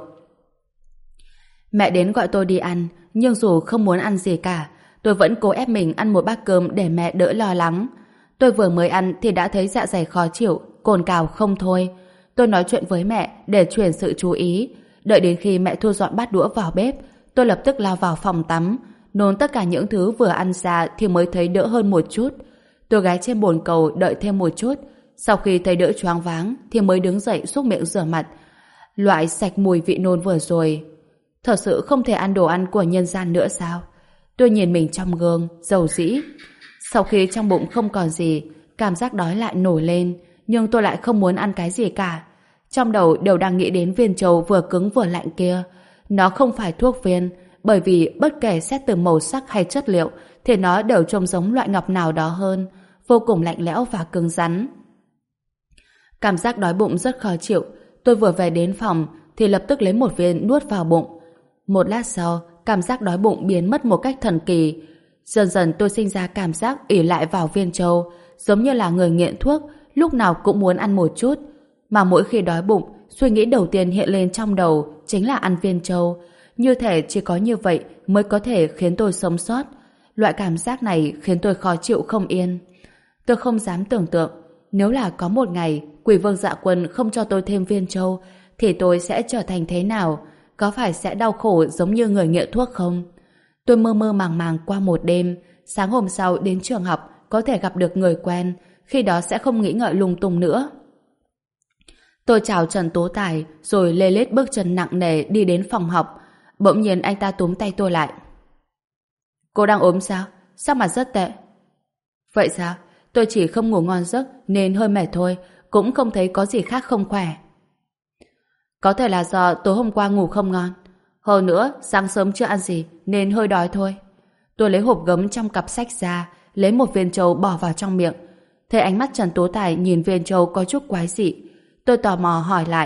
Mẹ đến gọi tôi đi ăn, nhưng dù không muốn ăn gì cả, tôi vẫn cố ép mình ăn một bát cơm để mẹ đỡ lo lắng. Tôi vừa mới ăn thì đã thấy dạ dày khó chịu, cồn cào không thôi. Tôi nói chuyện với mẹ để chuyển sự chú ý. Đợi đến khi mẹ thu dọn bát đũa vào bếp, tôi lập tức lao vào phòng tắm, nôn tất cả những thứ vừa ăn ra thì mới thấy đỡ hơn một chút. Tôi ghé trên bồn cầu đợi thêm một chút. Sau khi thấy đỡ choáng váng thì mới đứng dậy xúc miệng rửa mặt, loại sạch mùi vị nôn vừa rồi. Thật sự không thể ăn đồ ăn của nhân gian nữa sao? Tôi nhìn mình trong gương, dầu dĩ. Sau khi trong bụng không còn gì, cảm giác đói lại nổi lên, nhưng tôi lại không muốn ăn cái gì cả. Trong đầu đều đang nghĩ đến viên châu vừa cứng vừa lạnh kia. Nó không phải thuốc viên, bởi vì bất kể xét từ màu sắc hay chất liệu thì nó đều trông giống loại ngọc nào đó hơn, vô cùng lạnh lẽo và cứng rắn. Cảm giác đói bụng rất khó chịu. Tôi vừa về đến phòng thì lập tức lấy một viên nuốt vào bụng. Một lát sau, cảm giác đói bụng biến mất một cách thần kỳ. Dần dần tôi sinh ra cảm giác ỷ lại vào viên châu, giống như là người nghiện thuốc, lúc nào cũng muốn ăn một chút. Mà mỗi khi đói bụng, suy nghĩ đầu tiên hiện lên trong đầu chính là ăn viên châu. Như thể chỉ có như vậy mới có thể khiến tôi sống sót. Loại cảm giác này khiến tôi khó chịu không yên. Tôi không dám tưởng tượng, nếu là có một ngày Quỷ Vương Dạ Quân không cho tôi thêm viên châu thì tôi sẽ trở thành thế nào? Có phải sẽ đau khổ giống như người nghiện thuốc không? Tôi mơ mơ màng màng qua một đêm. Sáng hôm sau đến trường học có thể gặp được người quen, khi đó sẽ không nghĩ ngợi lung tung nữa. Tôi chào Trần Tố Tài rồi lê lết bước chân nặng nề đi đến phòng học. Bỗng nhiên anh ta túm tay tôi lại. Cô đang ốm sao? Sao mà rất tệ? Vậy sao? Tôi chỉ không ngủ ngon giấc nên hơi mệt thôi, cũng không thấy có gì khác không khỏe. Có thể là do tối hôm qua ngủ không ngon. Hơn nữa, sáng sớm chưa ăn gì nên hơi đói thôi. Tôi lấy hộp gấm trong cặp sách ra, lấy một viên châu bỏ vào trong miệng. Thấy ánh mắt Trần Tố Tài nhìn Viên Châu có chút quái dị. Tôi tò mò hỏi lại.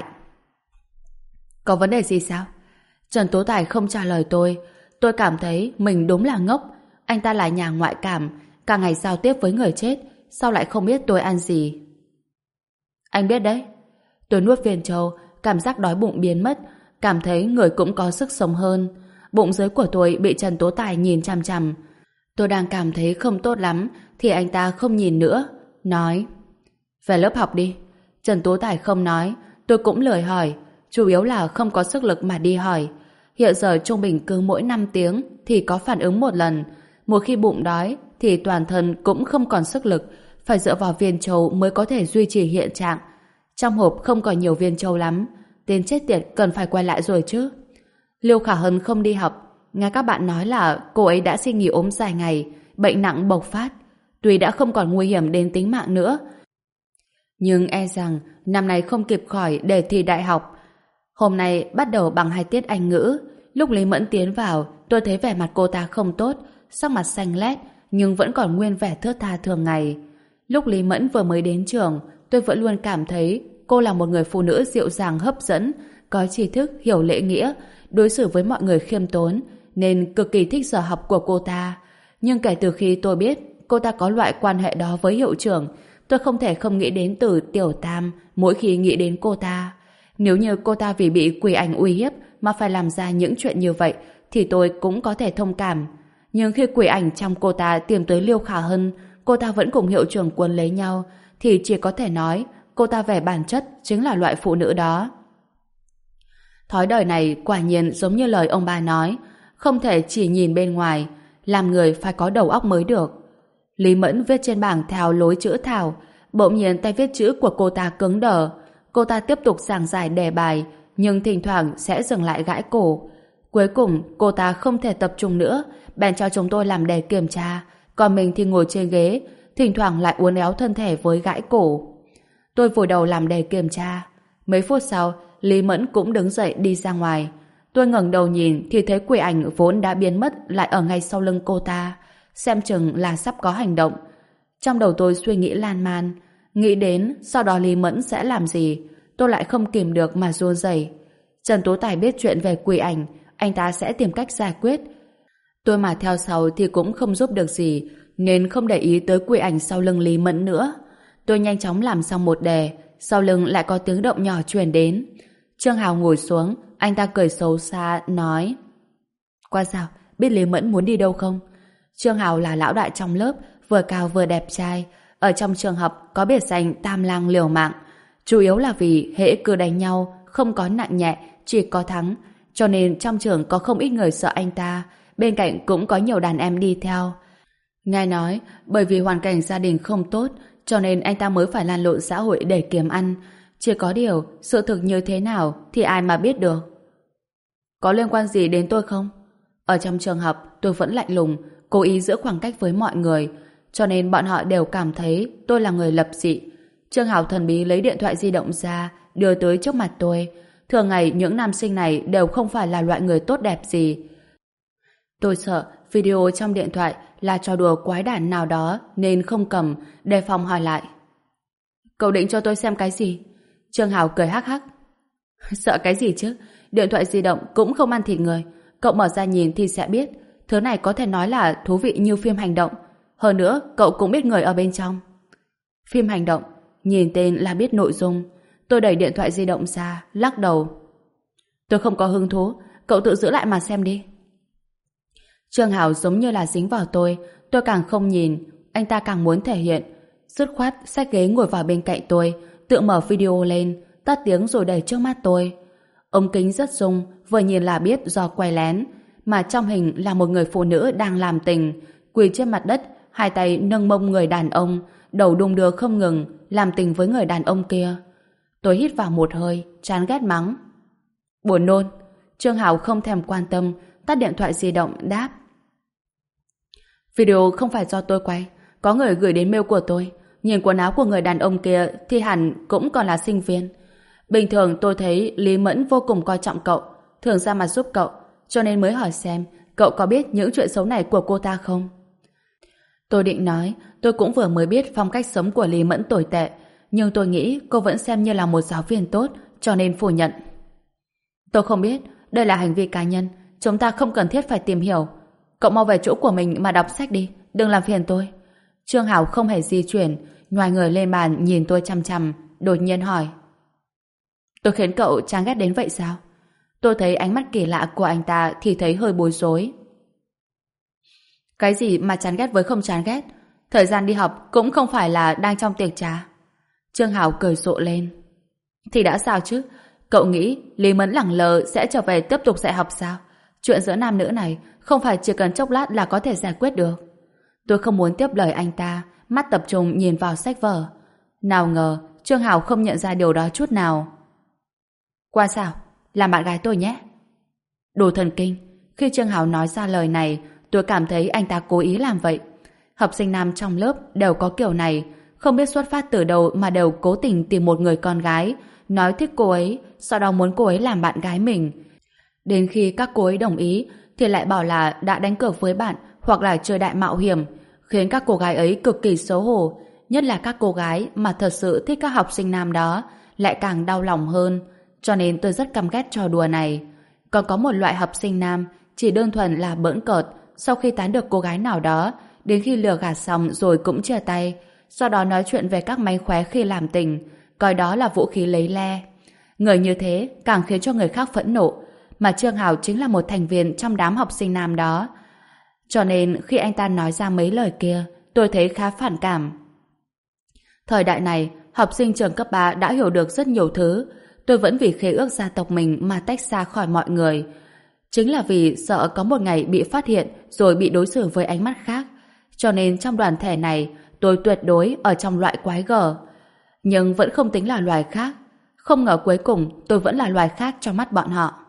Có vấn đề gì sao? Trần Tố Tài không trả lời tôi. Tôi cảm thấy mình đúng là ngốc. Anh ta là nhà ngoại cảm, cả ngày giao tiếp với người chết, sao lại không biết tôi ăn gì? Anh biết đấy. Tôi nuốt Viên Châu, cảm giác đói bụng biến mất, cảm thấy người cũng có sức sống hơn. Bụng dưới của tôi bị Trần Tố Tài nhìn chằm chằm. Tôi đang cảm thấy không tốt lắm, thì anh ta không nhìn nữa, nói: về lớp học đi. Trần Tố Tài không nói, tôi cũng lười hỏi, chủ yếu là không có sức lực mà đi hỏi. Hiện giờ trung bình cứ mỗi năm tiếng thì có phản ứng một lần. Một khi bụng đói thì toàn thân cũng không còn sức lực, phải dựa vào viên châu mới có thể duy trì hiện trạng. Trong hộp không còn nhiều viên châu lắm, tên chết tiệt cần phải quay lại rồi chứ. Liêu Khả Hân không đi học, nghe các bạn nói là cô ấy đã xin nghỉ ốm dài ngày, bệnh nặng bộc phát. Tuy đã không còn nguy hiểm đến tính mạng nữa, nhưng e rằng năm nay không kịp khỏi để thi đại học. Hôm nay bắt đầu bằng hai tiết Anh ngữ. Lúc Lý Mẫn tiến vào, tôi thấy vẻ mặt cô ta không tốt, sắc mặt xanh lét, nhưng vẫn còn nguyên vẻ thướt tha thường ngày. Lúc Lý Mẫn vừa mới đến trường, tôi vẫn luôn cảm thấy cô là một người phụ nữ dịu dàng hấp dẫn, có tri thức, hiểu lễ nghĩa, đối xử với mọi người khiêm tốn, nên cực kỳ thích giờ học của cô ta. Nhưng kể từ khi tôi biết cô ta có loại quan hệ đó với hiệu trưởng, tôi không thể không nghĩ đến từ Tiểu Tam mỗi khi nghĩ đến cô ta. Nếu như cô ta vì bị quỷ ảnh uy hiếp mà phải làm ra những chuyện như vậy, thì tôi cũng có thể thông cảm. Nhưng khi quỷ ảnh trong cô ta tìm tới Liêu Khả Hân, cô ta vẫn cùng hiệu trưởng Quân lấy nhau, thì chỉ có thể nói cô ta về bản chất chính là loại phụ nữ đó. Thói đời này quả nhiên giống như lời ông bà nói, không thể chỉ nhìn bên ngoài, làm người phải có đầu óc mới được. Lý Mẫn viết trên bảng theo lối chữ Thảo, bỗng nhiên tay viết chữ của cô ta cứng đờ. Cô ta tiếp tục giảng giải đề bài, nhưng thỉnh thoảng sẽ dừng lại gãi cổ. Cuối cùng cô ta không thể tập trung nữa, bèn cho chúng tôi làm đề kiểm tra, còn mình thì ngồi trên ghế, thỉnh thoảng lại uốn éo thân thể với gãi cổ. Tôi vùi đầu làm đề kiểm tra. Mấy phút sau, Lý Mẫn cũng đứng dậy đi ra ngoài. Tôi ngẩng đầu nhìn thì thấy quỷ ảnh vốn đã biến mất lại ở ngay sau lưng cô ta, xem chừng là sắp có hành động. Trong đầu tôi suy nghĩ lan man, nghĩ đến sau đó Lý Mẫn sẽ làm gì, tôi lại không kìm được mà run rẩy. Trần Tố Tài biết chuyện về quỷ ảnh, anh ta sẽ tìm cách giải quyết. Tôi mà theo sau thì cũng không giúp được gì, nên không để ý tới quỷ ảnh sau lưng Lý Mẫn nữa. Tôi nhanh chóng làm xong một đề, sau lưng lại có tiếng động nhỏ truyền đến. Trương Hào ngồi xuống, anh ta cười xấu xa, nói: Qua sao, biết Lý Mẫn muốn đi đâu không? Trương Hào là lão đại trong lớp, vừa cao vừa đẹp trai, ở trong trường học có biệt danh Tam Lang liều mạng. Chủ yếu là vì hễ cứ đánh nhau, không có nặng nhẹ, chỉ có thắng, cho nên trong trường có không ít người sợ anh ta, bên cạnh cũng có nhiều đàn em đi theo. Nghe nói, bởi vì hoàn cảnh gia đình không tốt, cho nên anh ta mới phải lan lộn xã hội để kiếm ăn. Chỉ có điều, sự thực như thế nào thì ai mà biết được. Có liên quan gì đến tôi không? Ở trong trường học, tôi vẫn lạnh lùng, cố ý giữ khoảng cách với mọi người, cho nên bọn họ đều cảm thấy tôi là người lập dị. Trương Hảo thần bí lấy điện thoại di động ra, đưa tới trước mặt tôi. Thường ngày những nam sinh này đều không phải là loại người tốt đẹp gì. Tôi sợ video trong điện thoại là trò đùa quái đản nào đó nên không cầm, đề phòng hỏi lại. Cậu định cho tôi xem cái gì? Trương Hảo cười hắc hắc. Sợ cái gì chứ? Điện thoại di động cũng không ăn thịt người. Cậu mở ra nhìn thì sẽ biết. Thứ này có thể nói là thú vị như phim hành động. Hơn nữa, cậu cũng biết người ở bên trong. Phim hành động, nhìn tên là biết nội dung. Tôi đẩy điện thoại di động ra, lắc đầu. Tôi không có hứng thú, cậu tự giữ lại mà xem đi. Trương Hảo giống như là dính vào tôi, tôi càng không nhìn, anh ta càng muốn thể hiện. Dứt khoát xách ghế ngồi vào bên cạnh tôi, tự mở video lên, tắt tiếng rồi đẩy trước mắt tôi. Ống kính rất rung, vừa nhìn là biết do quay lén, mà trong hình là một người phụ nữ đang làm tình, quỳ trên mặt đất, hai tay nâng mông người đàn ông, đầu đung đưa không ngừng, làm tình với người đàn ông kia. Tôi hít vào một hơi, chán ghét mắng. Buồn nôn. Trương Hảo không thèm quan tâm, tắt điện thoại di động, đáp. Video không phải do tôi quay, có người gửi đến mail của tôi. Nhìn quần áo của người đàn ông kia thì hẳn cũng còn là sinh viên. Bình thường tôi thấy Lý Mẫn vô cùng coi trọng cậu, thường ra mặt giúp cậu, cho nên mới hỏi xem cậu có biết những chuyện xấu này của cô ta không. Tôi định nói, tôi cũng vừa mới biết phong cách sống của Lý Mẫn tồi tệ, nhưng tôi nghĩ cô vẫn xem như là một giáo viên tốt, cho nên phủ nhận. Tôi không biết, đây là hành vi cá nhân, chúng ta không cần thiết phải tìm hiểu. Cậu mau về chỗ của mình mà đọc sách đi, đừng làm phiền tôi. Trương Hảo không hề di chuyển, nhoài người lên bàn nhìn tôi chằm chằm, đột nhiên hỏi. Tôi khiến cậu chán ghét đến vậy sao? Tôi thấy ánh mắt kỳ lạ của anh ta thì thấy hơi bối rối. Cái gì mà chán ghét với không chán ghét? Thời gian đi học cũng không phải là đang trong tiệc trà. Trương Hảo cười rộ lên. Thì đã sao chứ? Cậu nghĩ Lý Mẫn lẳng lờ sẽ trở về tiếp tục dạy học sao? Chuyện giữa nam nữ này không phải chỉ cần chốc lát là có thể giải quyết được. Tôi không muốn tiếp lời anh ta, mắt tập trung nhìn vào sách vở. Nào ngờ Trương Hảo không nhận ra điều đó chút nào. Qua sao? Làm bạn gái tôi nhé. Đồ thần kinh. Khi Trương Hảo nói ra lời này, tôi cảm thấy anh ta cố ý làm vậy. Học sinh nam trong lớp đều có kiểu này, không biết xuất phát từ đâu mà đều cố tình tìm một người con gái, nói thích cô ấy, sau đó muốn cô ấy làm bạn gái mình. Đến khi các cô ấy đồng ý, thì lại bảo là đã đánh cược với bạn hoặc là chơi đại mạo hiểm, khiến các cô gái ấy cực kỳ xấu hổ, nhất là các cô gái mà thật sự thích các học sinh nam đó, lại càng đau lòng hơn. Cho nên tôi rất căm ghét trò đùa này. Còn có một loại học sinh nam chỉ đơn thuần là bỡn cợt, sau khi tán được cô gái nào đó, đến khi lừa gạt xong rồi cũng chia tay, sau đó nói chuyện về các mánh khóe khi làm tình, coi đó là vũ khí lấy le. Người như thế càng khiến cho người khác phẫn nộ, mà Trương Hảo chính là một thành viên trong đám học sinh nam đó. Cho nên khi anh ta nói ra mấy lời kia, tôi thấy khá phản cảm. Thời đại này, học sinh trường cấp ba đã hiểu được rất nhiều thứ. Tôi vẫn vì khế ước gia tộc mình mà tách xa khỏi mọi người. Chính là vì sợ có một ngày bị phát hiện rồi bị đối xử với ánh mắt khác. Cho nên trong đoàn thể này, tôi tuyệt đối ở trong loại quái gở. Nhưng vẫn không tính là loài khác. Không ngờ cuối cùng tôi vẫn là loài khác trong mắt bọn họ.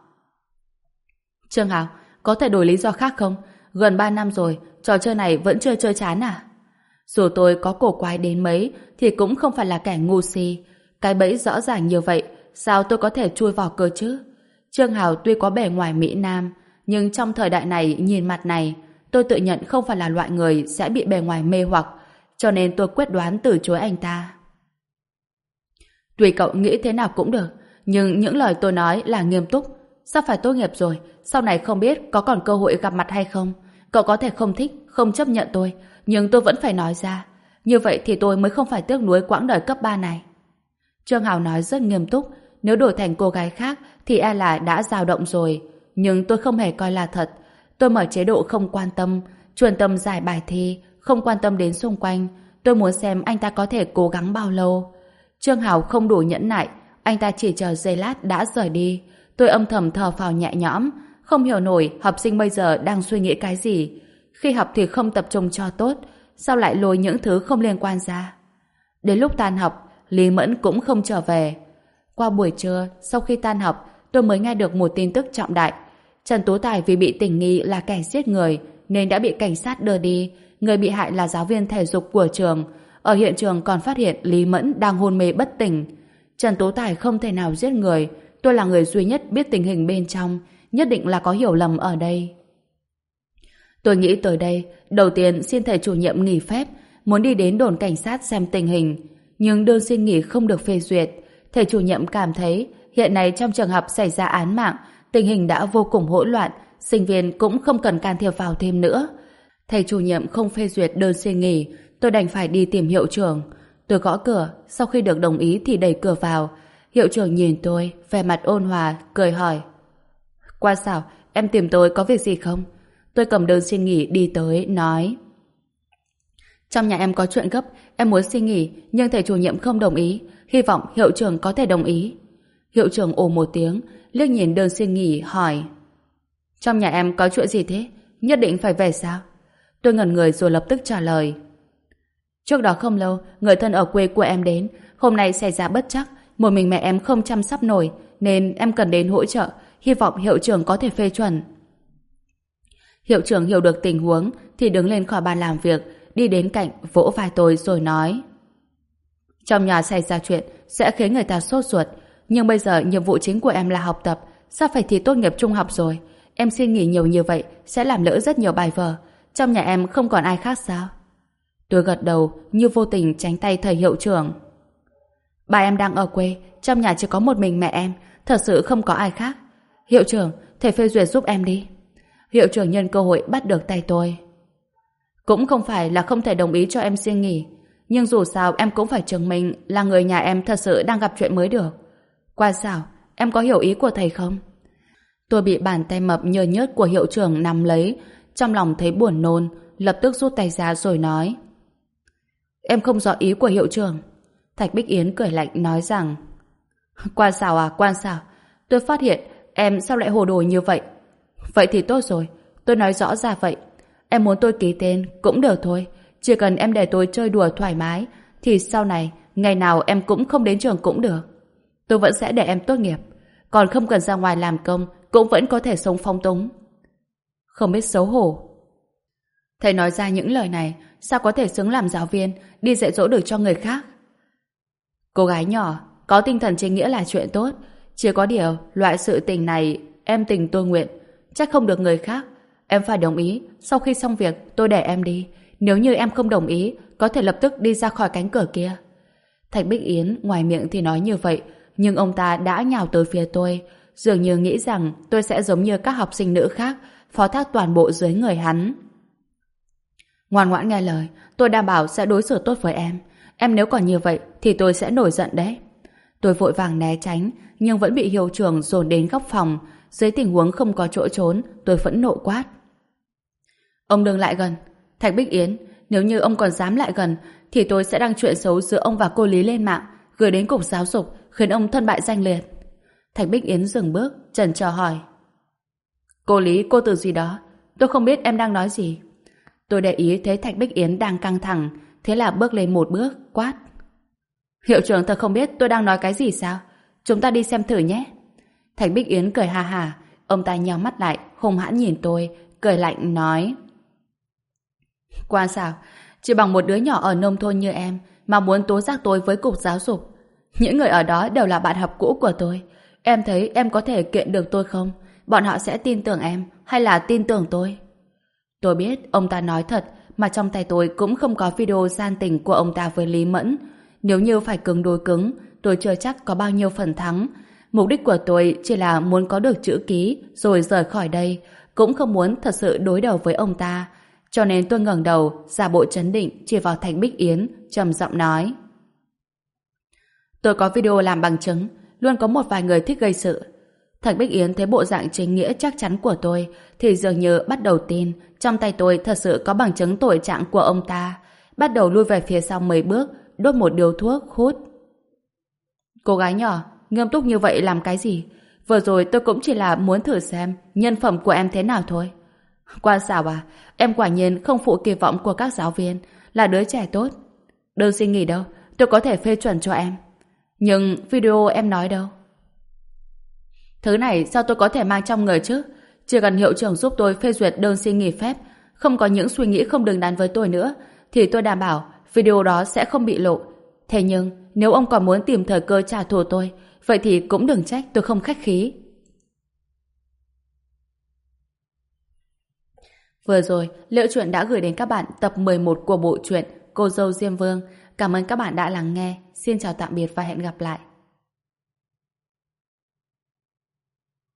Trương Hảo, có thể đổi lý do khác không? Gần ba năm rồi, trò chơi này vẫn chưa chơi chán à? Dù tôi có cổ quái đến mấy thì cũng không phải là kẻ ngu si. Cái bẫy rõ ràng như vậy, sao tôi có thể chui vào cơ chứ? Trương Hảo tuy có bề ngoài mỹ nam, nhưng trong thời đại này nhìn mặt này, tôi tự nhận không phải là loại người sẽ bị bề ngoài mê hoặc, cho nên tôi quyết đoán từ chối anh ta. Tùy cậu nghĩ thế nào cũng được, nhưng những lời tôi nói là nghiêm túc. Sắp phải tốt nghiệp rồi, sau này không biết có còn cơ hội gặp mặt hay không. Cậu có thể không thích, không chấp nhận tôi, nhưng tôi vẫn phải nói ra. Như vậy thì tôi mới không phải tiếc nuối quãng đời cấp ba này. Trương Hảo nói rất nghiêm túc, nếu đổi thành cô gái khác thì e là đã dao động rồi. Nhưng tôi không hề coi là thật. Tôi mở chế độ không quan tâm, chuyên tâm giải bài thi, không quan tâm đến xung quanh. Tôi muốn xem anh ta có thể cố gắng bao lâu. Trương Hảo không đủ nhẫn nại, anh ta chỉ chờ giây lát đã rời đi. Tôi âm thầm thở phào nhẹ nhõm, không hiểu nổi học sinh bây giờ đang suy nghĩ cái gì. Khi học thì không tập trung cho tốt, sao lại lôi những thứ không liên quan ra. Đến lúc tan học, Lý Mẫn cũng không trở về. Qua buổi trưa, sau khi tan học, tôi mới nghe được một tin tức trọng đại. Trần Tú Tài vì bị tình nghi là kẻ giết người nên đã bị cảnh sát đưa đi. Người bị hại là giáo viên thể dục của trường. Ở hiện trường còn phát hiện Lý Mẫn đang hôn mê bất tỉnh. Trần Tú Tài không thể nào giết người. Tôi là người duy nhất biết tình hình bên trong, nhất định là có hiểu lầm ở đây. Tôi nghĩ tới đây, đầu tiên xin thầy chủ nhiệm nghỉ phép, muốn đi đến đồn cảnh sát xem tình hình. Nhưng đơn xin nghỉ không được phê duyệt. Thầy chủ nhiệm cảm thấy hiện nay trong trường học xảy ra án mạng, tình hình đã vô cùng hỗn loạn, sinh viên cũng không cần can thiệp vào thêm nữa. Thầy chủ nhiệm không phê duyệt đơn xin nghỉ, tôi đành phải đi tìm hiệu trưởng. Tôi gõ cửa, sau khi được đồng ý thì đẩy cửa vào. Hiệu trưởng nhìn tôi, vẻ mặt ôn hòa, cười hỏi. Qua sao, em tìm tôi có việc gì không? Tôi cầm đơn xin nghỉ đi tới, nói. Trong nhà em có chuyện gấp, em muốn xin nghỉ, nhưng thầy chủ nhiệm không đồng ý. Hy vọng hiệu trưởng có thể đồng ý. Hiệu trưởng ồ một tiếng, liếc nhìn đơn xin nghỉ, hỏi. Trong nhà em có chuyện gì thế? Nhất định phải về sao? Tôi ngẩn người rồi lập tức trả lời. Trước đó không lâu, người thân ở quê của em đến. Hôm nay xảy ra bất trắc, một mình mẹ em không chăm sóc nổi, nên em cần đến hỗ trợ. Hy vọng hiệu trưởng có thể phê chuẩn. Hiệu trưởng hiểu được tình huống thì đứng lên khỏi bàn làm việc, đi đến cạnh vỗ vai tôi rồi nói. Trong nhà xảy ra chuyện sẽ khiến người ta sốt ruột, nhưng bây giờ nhiệm vụ chính của em là học tập, sắp phải thi tốt nghiệp trung học rồi. Em xin nghỉ nhiều như vậy sẽ làm lỡ rất nhiều bài vở. Trong nhà em không còn ai khác sao? Tôi gật đầu như vô tình tránh tay thầy hiệu trưởng. Bà em đang ở quê, trong nhà chỉ có một mình mẹ em, thật sự không có ai khác. Hiệu trưởng, thầy phê duyệt giúp em đi. Hiệu trưởng nhân cơ hội bắt được tay tôi. Cũng không phải là không thể đồng ý cho em xin nghỉ, nhưng dù sao em cũng phải chứng minh là người nhà em thật sự đang gặp chuyện mới được. Qua sao, em có hiểu ý của thầy không? Tôi bị bàn tay mập nhơ nhớt của hiệu trưởng nắm lấy, trong lòng thấy buồn nôn, lập tức rút tay ra rồi nói. Em không rõ ý của hiệu trưởng. Thạch Bích Yến cười lạnh nói rằng, Quan xảo à, quan xảo, tôi phát hiện em sao lại hồ đồ như vậy. Vậy thì tốt rồi, tôi nói rõ ra vậy. Em muốn tôi ký tên cũng được thôi, chỉ cần em để tôi chơi đùa thoải mái, thì sau này, ngày nào em cũng không đến trường cũng được. Tôi vẫn sẽ để em tốt nghiệp, còn không cần ra ngoài làm công, cũng vẫn có thể sống phong túng. Không biết xấu hổ. Thầy nói ra những lời này, sao có thể xứng làm giáo viên, đi dạy dỗ được cho người khác? Cô gái nhỏ, có tinh thần chính nghĩa là chuyện tốt, chỉ có điều, loại sự tình này, em tình tôi nguyện, chắc không được người khác. Em phải đồng ý, sau khi xong việc, tôi để em đi. Nếu như em không đồng ý, có thể lập tức đi ra khỏi cánh cửa kia. Thạch Bích Yến ngoài miệng thì nói như vậy, nhưng ông ta đã nhào tới phía tôi, dường như nghĩ rằng tôi sẽ giống như các học sinh nữ khác, phó thác toàn bộ dưới người hắn. Ngoan ngoãn nghe lời, tôi đảm bảo sẽ đối xử tốt với em. Em nếu còn như vậy thì tôi sẽ nổi giận đấy. Tôi vội vàng né tránh, nhưng vẫn bị hiệu trưởng dồn đến góc phòng. Dưới tình huống không có chỗ trốn, tôi phẫn nộ quát. Ông đừng lại gần. Thạch Bích Yến, nếu như ông còn dám lại gần, thì tôi sẽ đăng chuyện xấu giữa ông và cô Lý lên mạng, gửi đến cục giáo dục, khiến ông thân bại danh liệt. Thạch Bích Yến dừng bước, chần chờ hỏi. Cô Lý, cô từ gì đó? Tôi không biết em đang nói gì. Tôi để ý thấy Thạch Bích Yến đang căng thẳng, thế là bước lên một bước, quát. Hiệu trưởng thật không biết tôi đang nói cái gì sao? Chúng ta đi xem thử nhé. Thạch Bích Yến cười ha hả, ông ta nhắm mắt lại, hung hãn nhìn tôi, cười lạnh nói. Quan sao, chỉ bằng một đứa nhỏ ở nông thôn như em mà muốn tố giác tôi với cục giáo dục. Những người ở đó đều là bạn học cũ của tôi. Em thấy em có thể kiện được tôi không? Bọn họ sẽ tin tưởng em hay là tin tưởng tôi? Tôi biết ông ta nói thật, mà trong tay tôi cũng không có video gian tình của ông ta với Lý Mẫn. Nếu như phải cứng đối cứng, tôi chưa chắc có bao nhiêu phần thắng. Mục đích của tôi chỉ là muốn có được chữ ký rồi rời khỏi đây, cũng không muốn thật sự đối đầu với ông ta. Cho nên tôi ngẩng đầu, giả bộ trấn định chỉ vào Thạch Bích Yến, trầm giọng nói. Tôi có video làm bằng chứng, luôn có một vài người thích gây sự. Thạch Bích Yến thấy bộ dạng chính nghĩa chắc chắn của tôi, thì dường như bắt đầu tin trong tay tôi thật sự có bằng chứng tội trạng của ông ta. Bắt đầu lui về phía sau mấy bước, đốt một điếu thuốc, hút. Cô gái nhỏ, nghiêm túc như vậy làm cái gì? Vừa rồi tôi cũng chỉ là muốn thử xem nhân phẩm của em thế nào thôi. Quan xảo à, em quả nhiên không phụ kỳ vọng của các giáo viên, là đứa trẻ tốt. Đơn xin nghỉ đâu, tôi có thể phê chuẩn cho em. Nhưng video em nói đâu? Thứ này sao tôi có thể mang trong người chứ? Chỉ cần hiệu trưởng giúp tôi phê duyệt đơn xin nghỉ phép, không có những suy nghĩ không đứng đắn với tôi nữa, thì tôi đảm bảo video đó sẽ không bị lộ. Thế nhưng, nếu ông còn muốn tìm thời cơ trả thù tôi, vậy thì cũng đừng trách tôi không khách khí. Vừa rồi, Liễu Chuyện đã gửi đến các bạn tập mười một của bộ truyện Cô dâu Diêm Vương. Cảm ơn các bạn đã lắng nghe. Xin chào tạm biệt và hẹn gặp lại.